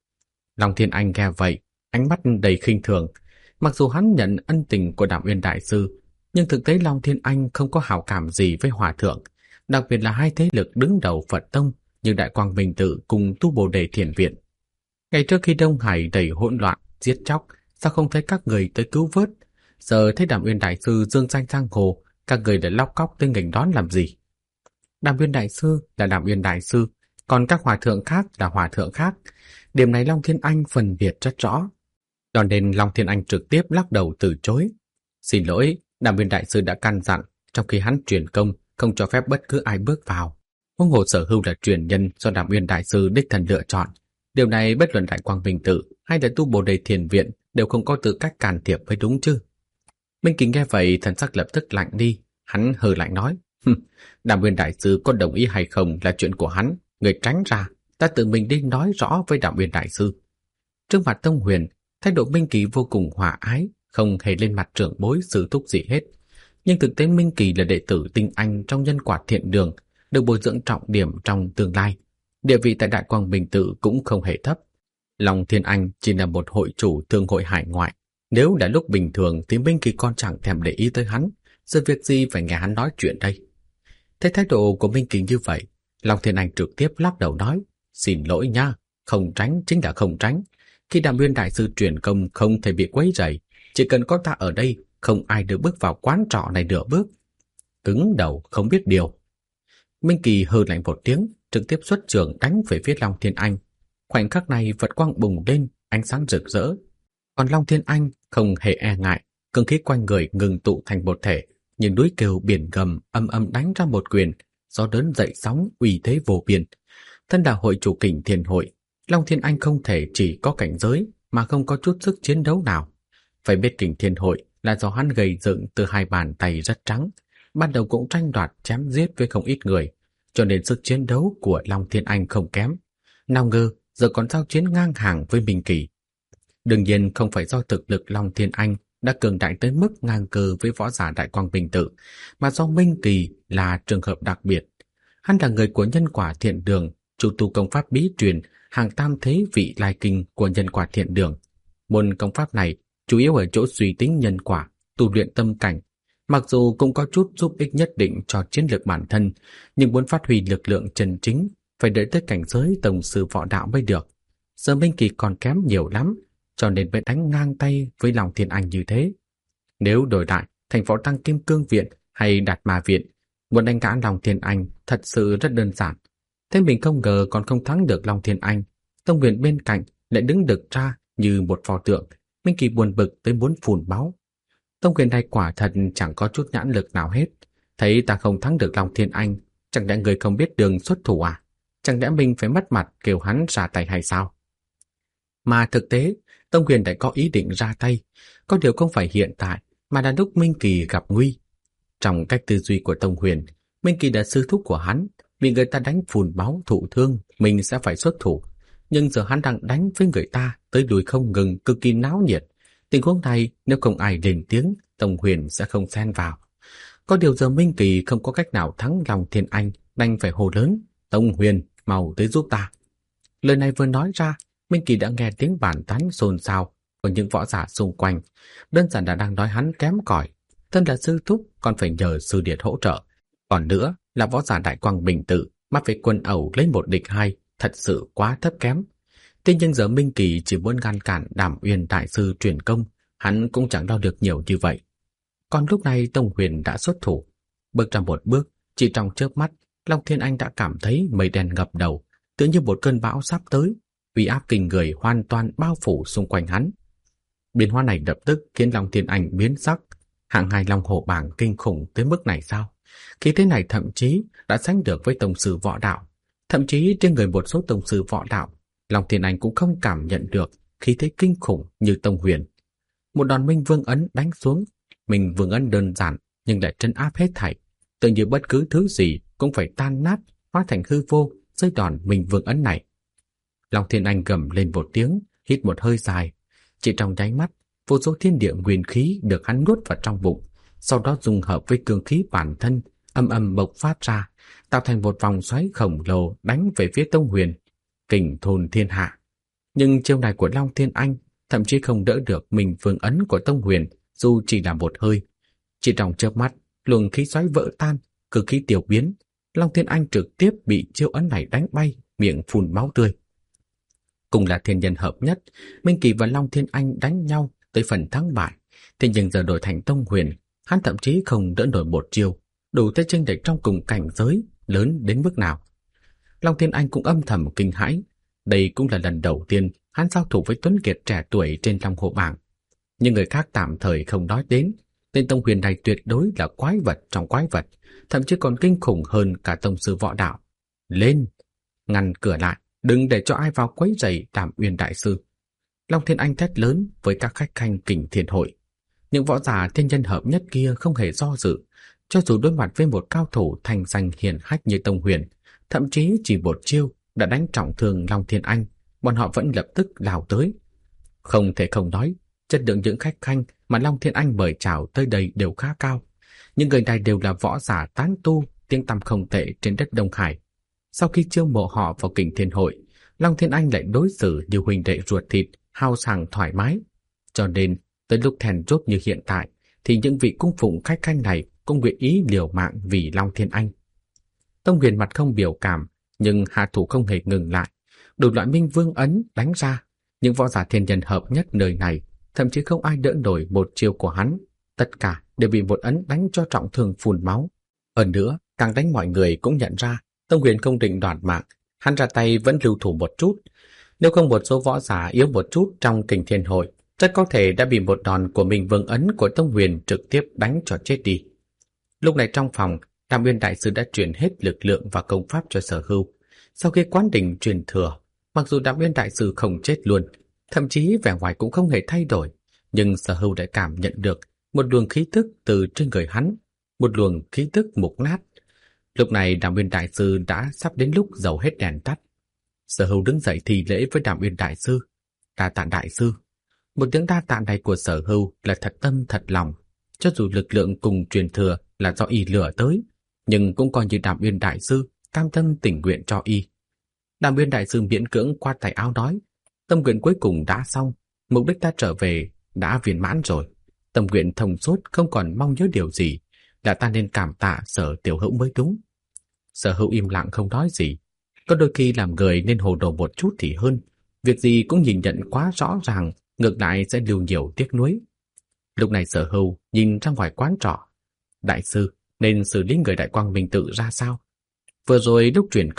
Long Thiên Anh nghe vậy, ánh mắt đầy khinh thường. Mặc dù hắn nhận ân tình của Đàm Uyên đại sư, nhưng thực tế Long Thiên Anh không có hảo cảm gì với hòa thượng, đặc biệt là hai thế lực đứng đầu Phật tông như Đại Quang Minh Tự cùng Tu Bồ Đề Thiền Viện. Ngày trước khi Đông Hải đầy hỗn loạn, giết chóc, sao không thấy các người tới cứu vớt? Giờ thấy Đàm Uyên đại sư dương danh giang hồ, các người đã lóc cóc tới nghênh đón làm gì? Đàm Uyên đại sư là Đàm Uyên đại sư, còn các hòa thượng khác là hòa thượng khác. Điểm này Long Thiên Anh phân biệt rất rõ. Cho nên Long Thiên Anh trực tiếp lắc đầu từ chối. Xin lỗi, Đàm Uyên đại sư đã căn dặn, trong khi hắn truyền công không cho phép bất cứ ai bước vào. Huống hồ sở hữu là truyền nhân do Đàm Uyên đại sư đích thân lựa chọn. Điều này bất luận Đại Quang Minh Tự hay là Tu Bồ Đề Thiền Viện đều không có tư cách can thiệp với, đúng chứ? Minh Kỳ nghe vậy thần sắc lập tức lạnh đi. Hắn hừ lạnh nói: Đàm Uyên đại sư có đồng ý hay không là chuyện của hắn, người tránh ra, ta tự mình đi nói rõ với Đàm Uyên đại sư. Trước mặt Tông Huyền, thái độ Minh Kỳ vô cùng hòa ái, không hề lên mặt trưởng bối sư thúc gì hết. Nhưng thực tế Minh Kỳ là đệ tử tinh anh trong Nhân Quả Thiện Đường, được bồi dưỡng trọng điểm trong tương lai. Địa vị tại Đại Quang Minh Tự cũng không hề thấp. Long Thiên Anh chỉ là một hội chủ thương hội hải ngoại. Nếu đã lúc bình thường thì Minh Kỳ còn chẳng thèm để ý tới hắn, giờ việc gì phải nghe hắn nói chuyện đây? Thấy thái độ của Minh Kỳ như vậy, Long Thiên Anh trực tiếp lắc đầu nói: xin lỗi nha, không tránh chính là không tránh. Khi Đàm Uyên đại sư truyền công không thể bị quấy rầy, chỉ cần có ta ở đây, không ai được bước vào quán trọ này nửa bước. Cứng đầu không biết điều. Minh Kỳ hừ lạnh một tiếng, trực tiếp xuất trường đánh về phía Long Thiên Anh. Khoảnh khắc này Phật quang bùng lên, ánh sáng rực rỡ. Còn Long Thiên Anh không hề e ngại, cương khí quanh người ngừng tụ thành một thể, nhưng núi kêu biển gầm âm âm đánh ra một quyền, gió lớn dậy sóng uy thế vô biên. Thân là hội chủ Kình Thiên Hội, Long Thiên Anh không thể chỉ có cảnh giới mà không có chút sức chiến đấu nào. Phải biết Kình Thiên Hội là do hắn gầy dựng từ hai bàn tay rất trắng, ban đầu cũng tranh đoạt chém giết với không ít người, cho nên sức chiến đấu của Long Thiên Anh không kém. Nào ngờ giờ còn giao chiến ngang hàng với Minh Kỳ. Đương nhiên không phải do thực lực Long Thiên Anh đã cường đại tới mức ngang cơ với võ giả Đại Quang Minh Tự, mà do Minh Kỳ là trường hợp đặc biệt. Hắn là người của Nhân Quả Thiện Đường, chủ tu công pháp bí truyền hàng tam thế vị lai kinh của Nhân Quả Thiện Đường. Môn công pháp này chủ yếu ở chỗ suy tính nhân quả, tu luyện tâm cảnh, mặc dù cũng có chút giúp ích nhất định cho chiến lược bản thân, nhưng muốn phát huy lực lượng chân chính phải đợi tới cảnh giới tổng sư võ đạo mới được. Giờ Minh Kỳ còn kém nhiều lắm, cho nên mới đánh ngang tay với Long Thiên Anh như thế. Nếu đổi lại thành Phó Tăng Kim Cương Viện hay Đạt Ma Viện, muốn đánh ngã Long Thiên Anh thật sự rất đơn giản. Thế mình không ngờ còn không thắng được Long Thiên Anh, Tông Huyền bên cạnh lại đứng đực ra như một pho tượng. Minh Kỳ buồn bực tới muốn phun máu. Tông Huyền này quả thật chẳng có chút nhãn lực nào hết. Thấy ta không thắng được Long Thiên Anh, chẳng lẽ người không biết đường xuất thủ à? Chẳng lẽ mình phải mất mặt kêu hắn ra tay hay sao? Mà thực tế, Tông Huyền đã có ý định ra tay, có điều không phải hiện tại, mà là lúc Minh Kỳ gặp nguy. Trong cách tư duy của Tông Huyền, Minh Kỳ là sư thúc của hắn, bị người ta đánh phun máu thụ thương, mình sẽ phải xuất thủ. Nhưng giờ hắn đang đánh với người ta, tới đuổi không ngừng, cực kỳ náo nhiệt. Tình huống này, nếu không ai lên tiếng, Tông Huyền sẽ không xen vào. Có điều giờ Minh Kỳ không có cách nào thắng Long Thiên Anh, đành phải hô lớn, Tông Huyền, mau tới giúp ta. Lời này vừa nói ra, Minh Kỳ đã nghe tiếng bàn tán xôn xao của những võ giả xung quanh, đơn giản là đang nói hắn kém cỏi, thân là sư thúc còn phải nhờ sư điệt hỗ trợ. Còn nữa là võ giả Đại Quang Bình Tự mà phải quân ẩu lấy một địch hai, thật sự quá thấp kém. Thế nhưng giờ Minh Kỳ chỉ muốn ngăn cản Đàm Uyên đại sư truyền công, hắn cũng chẳng lo được nhiều như vậy. Còn lúc này Tông Huyền đã xuất thủ, bước ra một bước, chỉ trong chớp mắt, Long Thiên Anh đã cảm thấy mây đen ngập đầu, tựa như một cơn bão sắp tới, uy áp kinh người hoàn toàn bao phủ xung quanh hắn. Biến hóa này lập tức khiến Long Thiên Anh biến sắc. Hạng hai Long Hổ Bảng kinh khủng tới mức này sao? Khí thế này thậm chí đã sánh được với tông sư võ đạo. Thậm chí trên người một số tông sư võ đạo, Long Thiên Anh cũng không cảm nhận được khí thế kinh khủng như Tông Huyền. Một đòn Minh Vương Ấn đánh xuống, Minh Vương Ấn đơn giản nhưng lại trấn áp hết thảy, tự như bất cứ thứ gì cũng phải tan nát, hóa thành hư vô dưới đòn Minh Vương Ấn này. Long Thiên Anh gầm lên một tiếng, hít một hơi dài. Chỉ trong nháy mắt, vô số thiên địa nguyên khí được hắn nuốt vào trong bụng, sau đó dung hợp với cương khí bản thân, âm âm bộc phát ra, tạo thành một vòng xoáy khổng lồ đánh về phía Tông Huyền, kình thôn thiên hạ. Nhưng chiêu này của Long Thiên Anh thậm chí không đỡ được Minh Vương Ấn của Tông Huyền, dù chỉ là một hơi. Chỉ trong chớp mắt, luồng khí xoáy vỡ tan, cực khí tiêu biến, Long Thiên Anh trực tiếp bị chiêu ấn này đánh bay, miệng phun máu tươi. Cùng là thiên nhân hợp nhất, Minh Kỳ và Long Thiên Anh đánh nhau tới phần thắng bại, thế nhưng giờ đổi thành Tông Huyền, hắn thậm chí không đỡ nổi một chiêu, đủ thấy chênh lệch trong cùng cảnh giới lớn đến mức nào. Long Thiên Anh cũng âm thầm kinh hãi, đây cũng là lần đầu tiên hắn giao thủ với tuấn kiệt trẻ tuổi trên Long Hổ Bảng. Nhưng người khác tạm thời không nói đến, tên Tông Huyền này tuyệt đối là quái vật trong quái vật, thậm chí còn kinh khủng hơn cả tông sư võ đạo. Lên, ngăn cửa lại, đừng để cho ai vào quấy rầy Đàm Uyên đại sư. Long Thiên Anh thét lớn với các khách khanh Kình Thiên hội. Những võ giả thiên nhân hợp nhất kia không hề do dự, cho dù đối mặt với một cao thủ thành danh hiển hách như Tông Huyền, thậm chí chỉ một chiêu đã đánh trọng thương Long Thiên Anh, bọn họ vẫn lập tức lao tới. Không thể không nói, chất lượng những khách khanh mà Long Thiên Anh mời chào tới đây đều khá cao. Những người này đều là võ giả tán tu, tiếng tăm không tệ trên đất Đông Hải. Sau khi chiêu mộ họ vào Kình Thiên hội, Long Thiên Anh lại đối xử như huynh đệ ruột thịt, hào sảng thoải mái. Cho nên, tới lúc then chốt như hiện tại, thì những vị cung phụng khách khanh này cũng nguyện ý liều mạng vì Long Thiên Anh. Tông Huyền mặt không biểu cảm, nhưng hạ thủ không hề ngừng lại. Đủ loại Minh Vương Ấn đánh ra, những võ giả thiên nhân hợp nhất nơi này, thậm chí không ai đỡ nổi một chiêu của hắn. Tất cả đều bị một ấn đánh cho trọng thương phun máu. Hơn nữa, càng đánh mọi người cũng nhận ra, Tông Huyền không định đoạt mạng, hắn ra tay vẫn lưu thủ một chút. Nếu không một số võ giả yếu một chút trong Kình Thiên hội, rất có thể đã bị một đòn của Minh Vương Ấn của Tông Huyền trực tiếp đánh cho chết đi. Lúc này trong phòng, Đàm Uyên đại sư đã chuyển hết lực lượng và công pháp cho Sở Hưu. Sau khi Quán Đỉnh truyền thừa, mặc dù Đàm Uyên đại sư không chết luôn, thậm chí vẻ ngoài cũng không hề thay đổi, nhưng Sở Hưu đã cảm nhận được một luồng khí tức từ trên người hắn, một luồng khí tức mục nát. Lúc này Đàm Uyên đại sư đã sắp đến lúc dầu hết đèn tắt. Sở Hưu đứng dậy thi lễ với Đàm Uyên đại sư. Đa tạ đại sư. Một tiếng đa tạ này của Sở Hưu là thật tâm thật lòng. Cho dù lực lượng cùng truyền thừa là do y lừa tới, nhưng cũng coi như Đàm Uyên đại sư cam tâm tình nguyện cho y. Đàm Uyên đại sư miễn cưỡng quát tay áo nói, tâm nguyện cuối cùng đã xong, mục đích ta trở về đã viên mãn rồi. Tâm nguyện thông suốt, không còn mong nhớ điều gì, là ta nên cảm tạ Sở tiểu hữu mới đúng. Sở Hữu im lặng không nói gì. Có đôi khi làm người nên hồ đồ một chút thì hơn. Việc gì cũng nhìn nhận quá rõ ràng, ngược lại sẽ lưu nhiều tiếc nuối. Lúc này Sở Hữu nhìn ra ngoài quán trọ. Đại sư nên xử lý người Đại Quang Minh Tự ra sao? Vừa rồi lúc truyền công,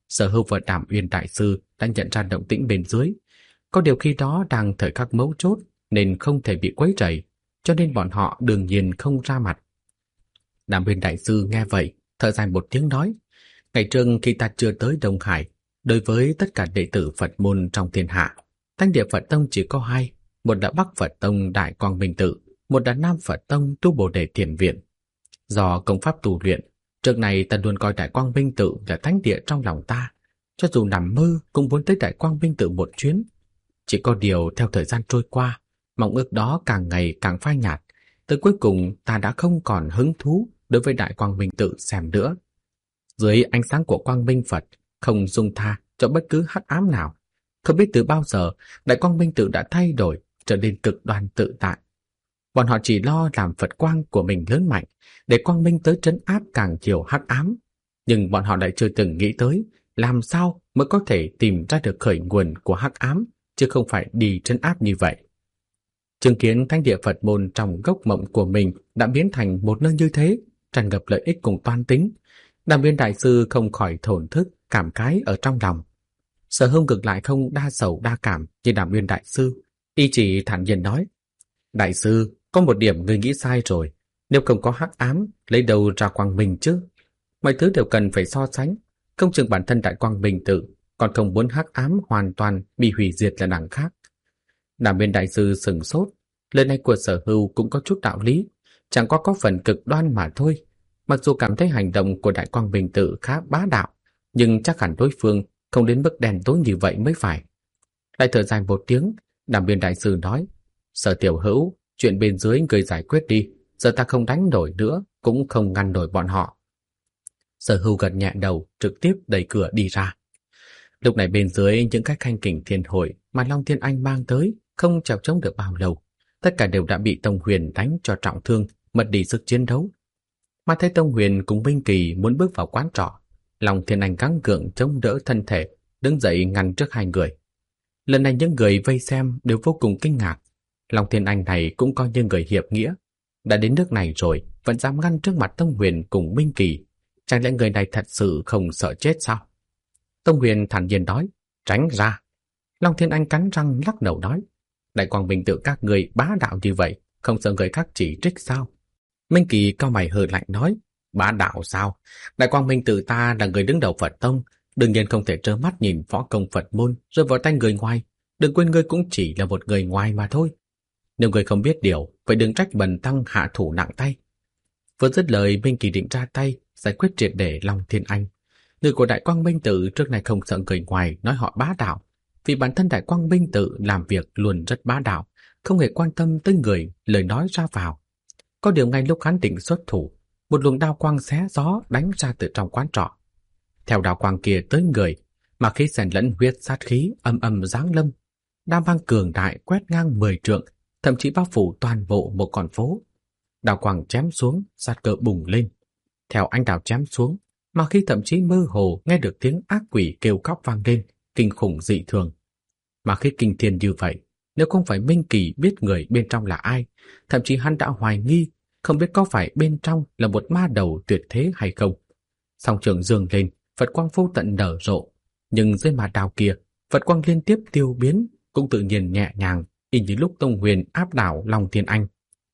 Sở Hưu và Đàm Uyên đại sư đã nhận ra động tĩnh bên dưới. Có điều khi đó đang thời khắc mấu chốt nên không thể bị quấy rầy, cho nên bọn họ đương nhiên không ra mặt. Đàm Uyên đại sư nghe vậy, thở dài một tiếng nói: ngày trước khi ta chưa tới Đông Hải, đối với tất cả đệ tử Phật môn trong thiên hạ, Thánh địa Phật tông chỉ có hai, một là Bắc Phật tông Đại Quang Minh tự, một là Nam Phật tông Tu Bồ Đề Thiền viện. Do công pháp tu luyện, trước này ta luôn coi Đại Quang Minh tự là thánh địa trong lòng ta, cho dù nằm mơ cũng muốn tới Đại Quang Minh tự một chuyến. Chỉ có điều theo thời gian trôi qua, mong ước đó càng ngày càng phai nhạt, tới cuối cùng ta đã không còn hứng thú đối với Đại Quang Minh tự xem nữa. Dưới ánh sáng của Quang Minh Phật, không dung tha cho bất cứ hắc ám nào. Không biết từ bao giờ, Đại Quang Minh tự đã thay đổi, trở nên cực đoan tự tại. Bọn họ chỉ lo làm Phật quang của mình lớn mạnh, để quang minh tới trấn áp càng nhiều hắc ám. Nhưng bọn họ lại chưa từng nghĩ tới làm sao mới có thể tìm ra được khởi nguồn của hắc ám, chứ không phải đi trấn áp như vậy. Chứng kiến thánh địa Phật môn trong gốc mộng của mình đã biến thành một nơi như thế, tràn ngập lợi ích cùng toan tính, Đàm Uyên đại sư không khỏi thổn thức, cảm khái ở trong lòng. Sở Hưu ngược lại không đa sầu đa cảm như Đàm Uyên đại sư, y chỉ thản nhiên nói: đại sư, có một điểm người nghĩ sai rồi. Nếu không có hắc ám, lấy đâu ra quang minh chứ? Mọi thứ đều cần phải so sánh. Không chừng bản thân Đại Quang Minh tự còn không muốn hắc ám hoàn toàn bị hủy diệt là đằng khác. Đàm Uyên đại sư sừng sốt. Lời này của Sở Hưu cũng có chút đạo lý, chẳng có phần cực đoan mà thôi. Mặc dù cảm thấy hành động của Đại Quang Minh tự khá bá đạo, nhưng chắc hẳn đối phương không đến mức đen tối như vậy mới phải. Lại thở dài một tiếng, Đàm Uyên đại sư nói: Sở tiểu hữu, chuyện bên dưới người giải quyết đi, giờ ta không đánh nổi nữa, cũng không ngăn nổi bọn họ. Sở Hưu gật nhẹ đầu, trực tiếp đẩy cửa đi ra. Lúc này bên dưới những cái khanh kình thiên hội mà Long Thiên Anh mang tới không chèo chống được bao lâu, tất cả đều đã bị Tông Huyền đánh cho trọng thương, mất đi sức chiến đấu. Mà thấy Tông Huyền cùng Minh Kỳ muốn bước vào quán trọ, Long Thiên Anh gắng gượng chống đỡ thân thể, đứng dậy ngăn trước hai người. Lần này những người vây xem đều vô cùng kinh ngạc. Long Thiên Anh này cũng coi như người hiệp nghĩa, đã đến nước này rồi vẫn dám ngăn trước mặt Tông Huyền cùng Minh Kỳ, chẳng lẽ người này thật sự không sợ chết sao? Tông Huyền thản nhiên nói: tránh ra. Long Thiên Anh cắn răng lắc đầu nói: Đại Quang Minh tự các người bá đạo như vậy, không sợ người khác chỉ trích sao? Minh Kỳ cau mày hừ lạnh nói: bá đạo sao? Đại Quang Minh tự ta là người đứng đầu Phật tông, đương nhiên không thể trơ mắt nhìn võ công Phật môn rơi vào tay người ngoài. Đừng quên ngươi cũng chỉ là một người ngoài mà thôi. Nếu người không biết điều, vậy đừng trách bần tăng hạ thủ nặng tay. Vừa dứt lời, Minh Kỳ định ra tay giải quyết triệt để Long Thiên Anh. Người của Đại Quang Minh tự trước này không sợ người ngoài nói họ bá đạo, vì bản thân Đại Quang Minh tự làm việc luôn rất bá đạo, không hề quan tâm tới người lời nói ra vào. Có điều ngay lúc hắn định xuất thủ, một luồng đao quang xé gió đánh ra từ trong quán trọ. Theo đao quang kia tới người, mà khí xen lẫn huyết sát khí âm âm giáng lâm, đao vang cường đại quét ngang 10 trượng, thậm chí bao phủ toàn bộ một con phố. Đao quang chém xuống, sát cơ bùng lên. Theo anh đao chém xuống, mà khi thậm chí mơ hồ nghe được tiếng ác quỷ kêu khóc vang lên, kinh khủng dị thường. Mà khi kinh thiên như vậy, nếu không phải Minh Kỳ biết người bên trong là ai, thậm chí hắn đã hoài nghi, không biết có phải bên trong là một ma đầu tuyệt thế hay không. Song trường dương lên, Phật quang vô tận nở rộ, nhưng dưới ma đao kia, Phật quang liên tiếp tiêu biến, cũng tự nhiên nhẹ nhàng, y như lúc Tông Huyền áp đảo Long Thiên Anh.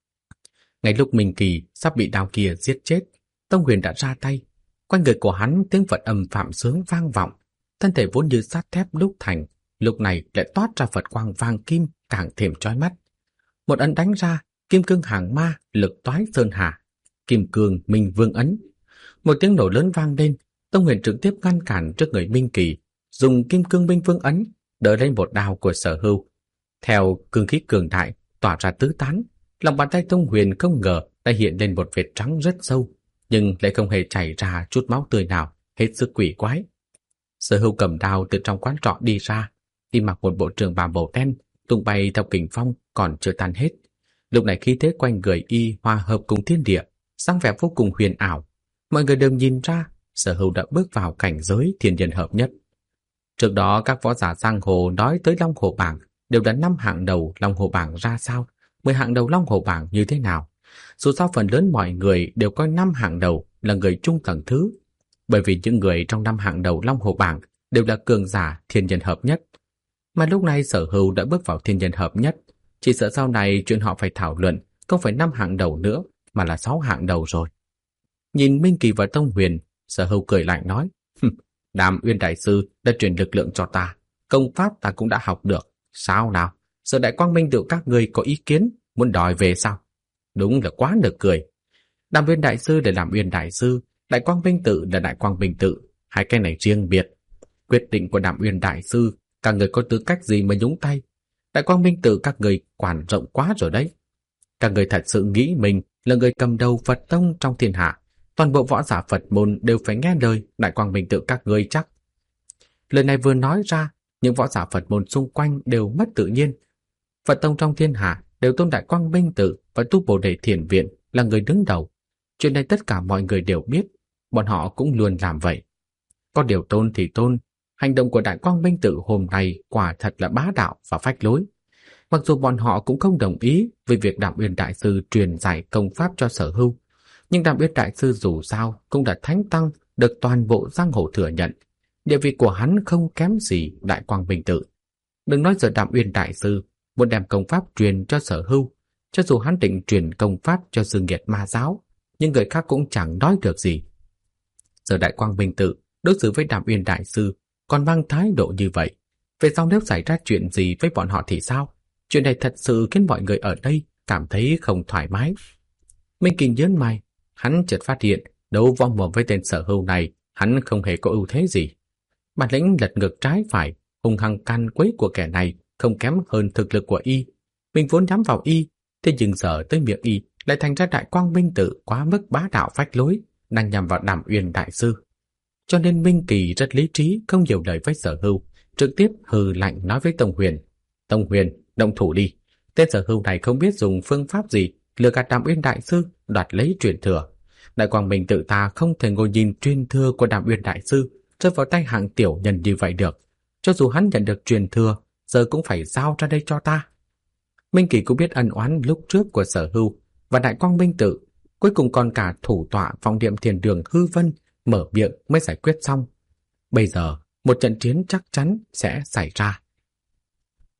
Ngay lúc Minh Kỳ sắp bị đao kia giết chết, Tông Huyền đã ra tay. Quanh người của hắn tiếng Phật âm phạm sướng vang vọng, thân thể vốn như sắt thép đúc thành, lúc này lại toát ra Phật quang vàng kim càng thêm chói mắt. Một ấn đánh ra, kim cương hàng ma, lực toái sơn hà, kim cương minh vương ấn. Một tiếng nổ lớn vang lên, Tông Huyền trực tiếp ngăn cản trước người Minh Kỳ, dùng kim cương minh vương ấn đỡ lên một đao của Sở Hưu. Theo cương khí cường đại tỏa ra tứ tán, lòng bàn tay Tông Huyền không ngờ đã hiện lên một vệt trắng rất sâu, nhưng lại không hề chảy ra chút máu tươi nào, hết sức quỷ quái. Sở Hưu cầm đao từ trong quán trọ đi ra, y mặc một bộ trường bào màu đen, tung bay theo kình phong còn chưa tan hết. Lúc này khí thế quanh người y hòa hợp cùng thiên địa, sáng vẻ vô cùng huyền ảo. Mọi người đều nhìn ra Sở Hưu đã bước vào cảnh giới thiên nhân hợp nhất. Trước đó các võ giả giang hồ nói tới Long Hồ Bảng đều đã 5 hạng đầu Long Hồ Bảng ra sao, 10 hạng đầu Long Hồ Bảng như thế nào. Dù sao phần lớn mọi người đều coi 5 hạng đầu là người trung tầng thứ. bởi vì những người trong 5 hạng đầu Long Hồ bảng đều là cường giả thiên nhân hợp nhất. Mà lúc này Sở Hưu đã bước vào thiên nhân hợp nhất, chỉ sợ sau này chuyện họ phải thảo luận không phải 5 hạng đầu nữa mà là 6 hạng đầu rồi. Nhìn Minh Kỳ và Tông Huyền, Sở Hưu cười lạnh nói: Đàm Uyên đại sư đã truyền lực lượng cho ta, công pháp ta cũng đã học được. Sao nào? Giờ Đại Quang Minh tự các ngươi có ý kiến, muốn đòi về sao? Đúng là quá nực cười. Đàm Uyên đại sư là Đàm Uyên đại sư, Đại Quang Minh tự là Đại Quang Minh tự, hai cái này riêng biệt. Quyết định của Đàm Uyên đại sư, các người có tư cách gì mà nhúng tay? Đại Quang Minh tự các người quản rộng quá rồi đấy. Các người thật sự nghĩ mình là người cầm đầu Phật tông trong thiên hạ, toàn bộ võ giả Phật môn đều phải nghe lời Đại Quang Minh tự các ngươi chắc? Lời này vừa nói ra, những võ giả Phật môn xung quanh đều mất tự nhiên. Phật tông trong thiên hạ đều tôn Đại Quang Minh tự và tu Bồ Đề Thiền Viện là người đứng đầu. Chuyện này tất cả mọi người đều biết, bọn họ cũng luôn làm vậy. Có điều tôn thì tôn, hành động của Đại Quang Minh tự hôm nay quả thật là bá đạo và phách lối. Mặc dù bọn họ cũng không đồng ý với việc Đàm Uyên đại sư truyền dạy công pháp cho Sở Hưu, nhưng Đàm Uyên đại sư dù sao cũng là thánh tăng được toàn bộ giang hồ thừa nhận, địa vị của hắn không kém gì Đại Quang Minh tự. Đừng nói giờ Đàm Uyên đại sư muốn đem công pháp truyền cho Sở Hưu, cho dù hắn định truyền công pháp cho Dương Nghiệt Ma giáo, nhưng người khác cũng chẳng nói được gì. Giờ Đại Quang Minh tự đối xử với Đàm Uyên đại sư còn mang thái độ như vậy, về sau nếu xảy ra chuyện gì với bọn họ thì sao? Chuyện này thật sự khiến mọi người ở đây cảm thấy không thoải mái. Minh Kỳ nhớn mày, hắn chợt phát hiện đấu võ mồm với tên Sở Hưu này, hắn không hề có ưu thế gì. Bản lĩnh lật ngược trái phải, hung hăng can quấy của kẻ này không kém hơn thực lực của y. Mình vốn nhắm vào y, thế nhưng giờ tới miệng y lại thành ra Đại Quang Minh tự quá mức bá đạo phách lối, đang nhằm vào Đàm Uyên đại sư. Cho nên Minh Kỳ rất lý trí, không nhiều lời với Sở Hưu, trực tiếp hừ lạnh nói với Tông Huyền: Tông Huyền, động thủ đi. Tên Sở Hưu này không biết dùng phương pháp gì lừa gạt Đàm Uyên đại sư, đoạt lấy truyền thừa. Đại Quang Minh tự ta không thể ngồi nhìn truyền thừa của Đàm Uyên đại sư rơi vào tay hạng tiểu nhân như vậy được. Cho dù hắn nhận được truyền thừa, giờ cũng phải giao ra đây cho ta. Minh Kỳ cũng biết ân oán lúc trước của Sở Hưu và Đại Quang Minh tự, cuối cùng còn cả thủ tọa Phong Điệm Thiền Đường Hư Vân mở miệng mới giải quyết xong. Bây giờ một trận chiến chắc chắn sẽ xảy ra.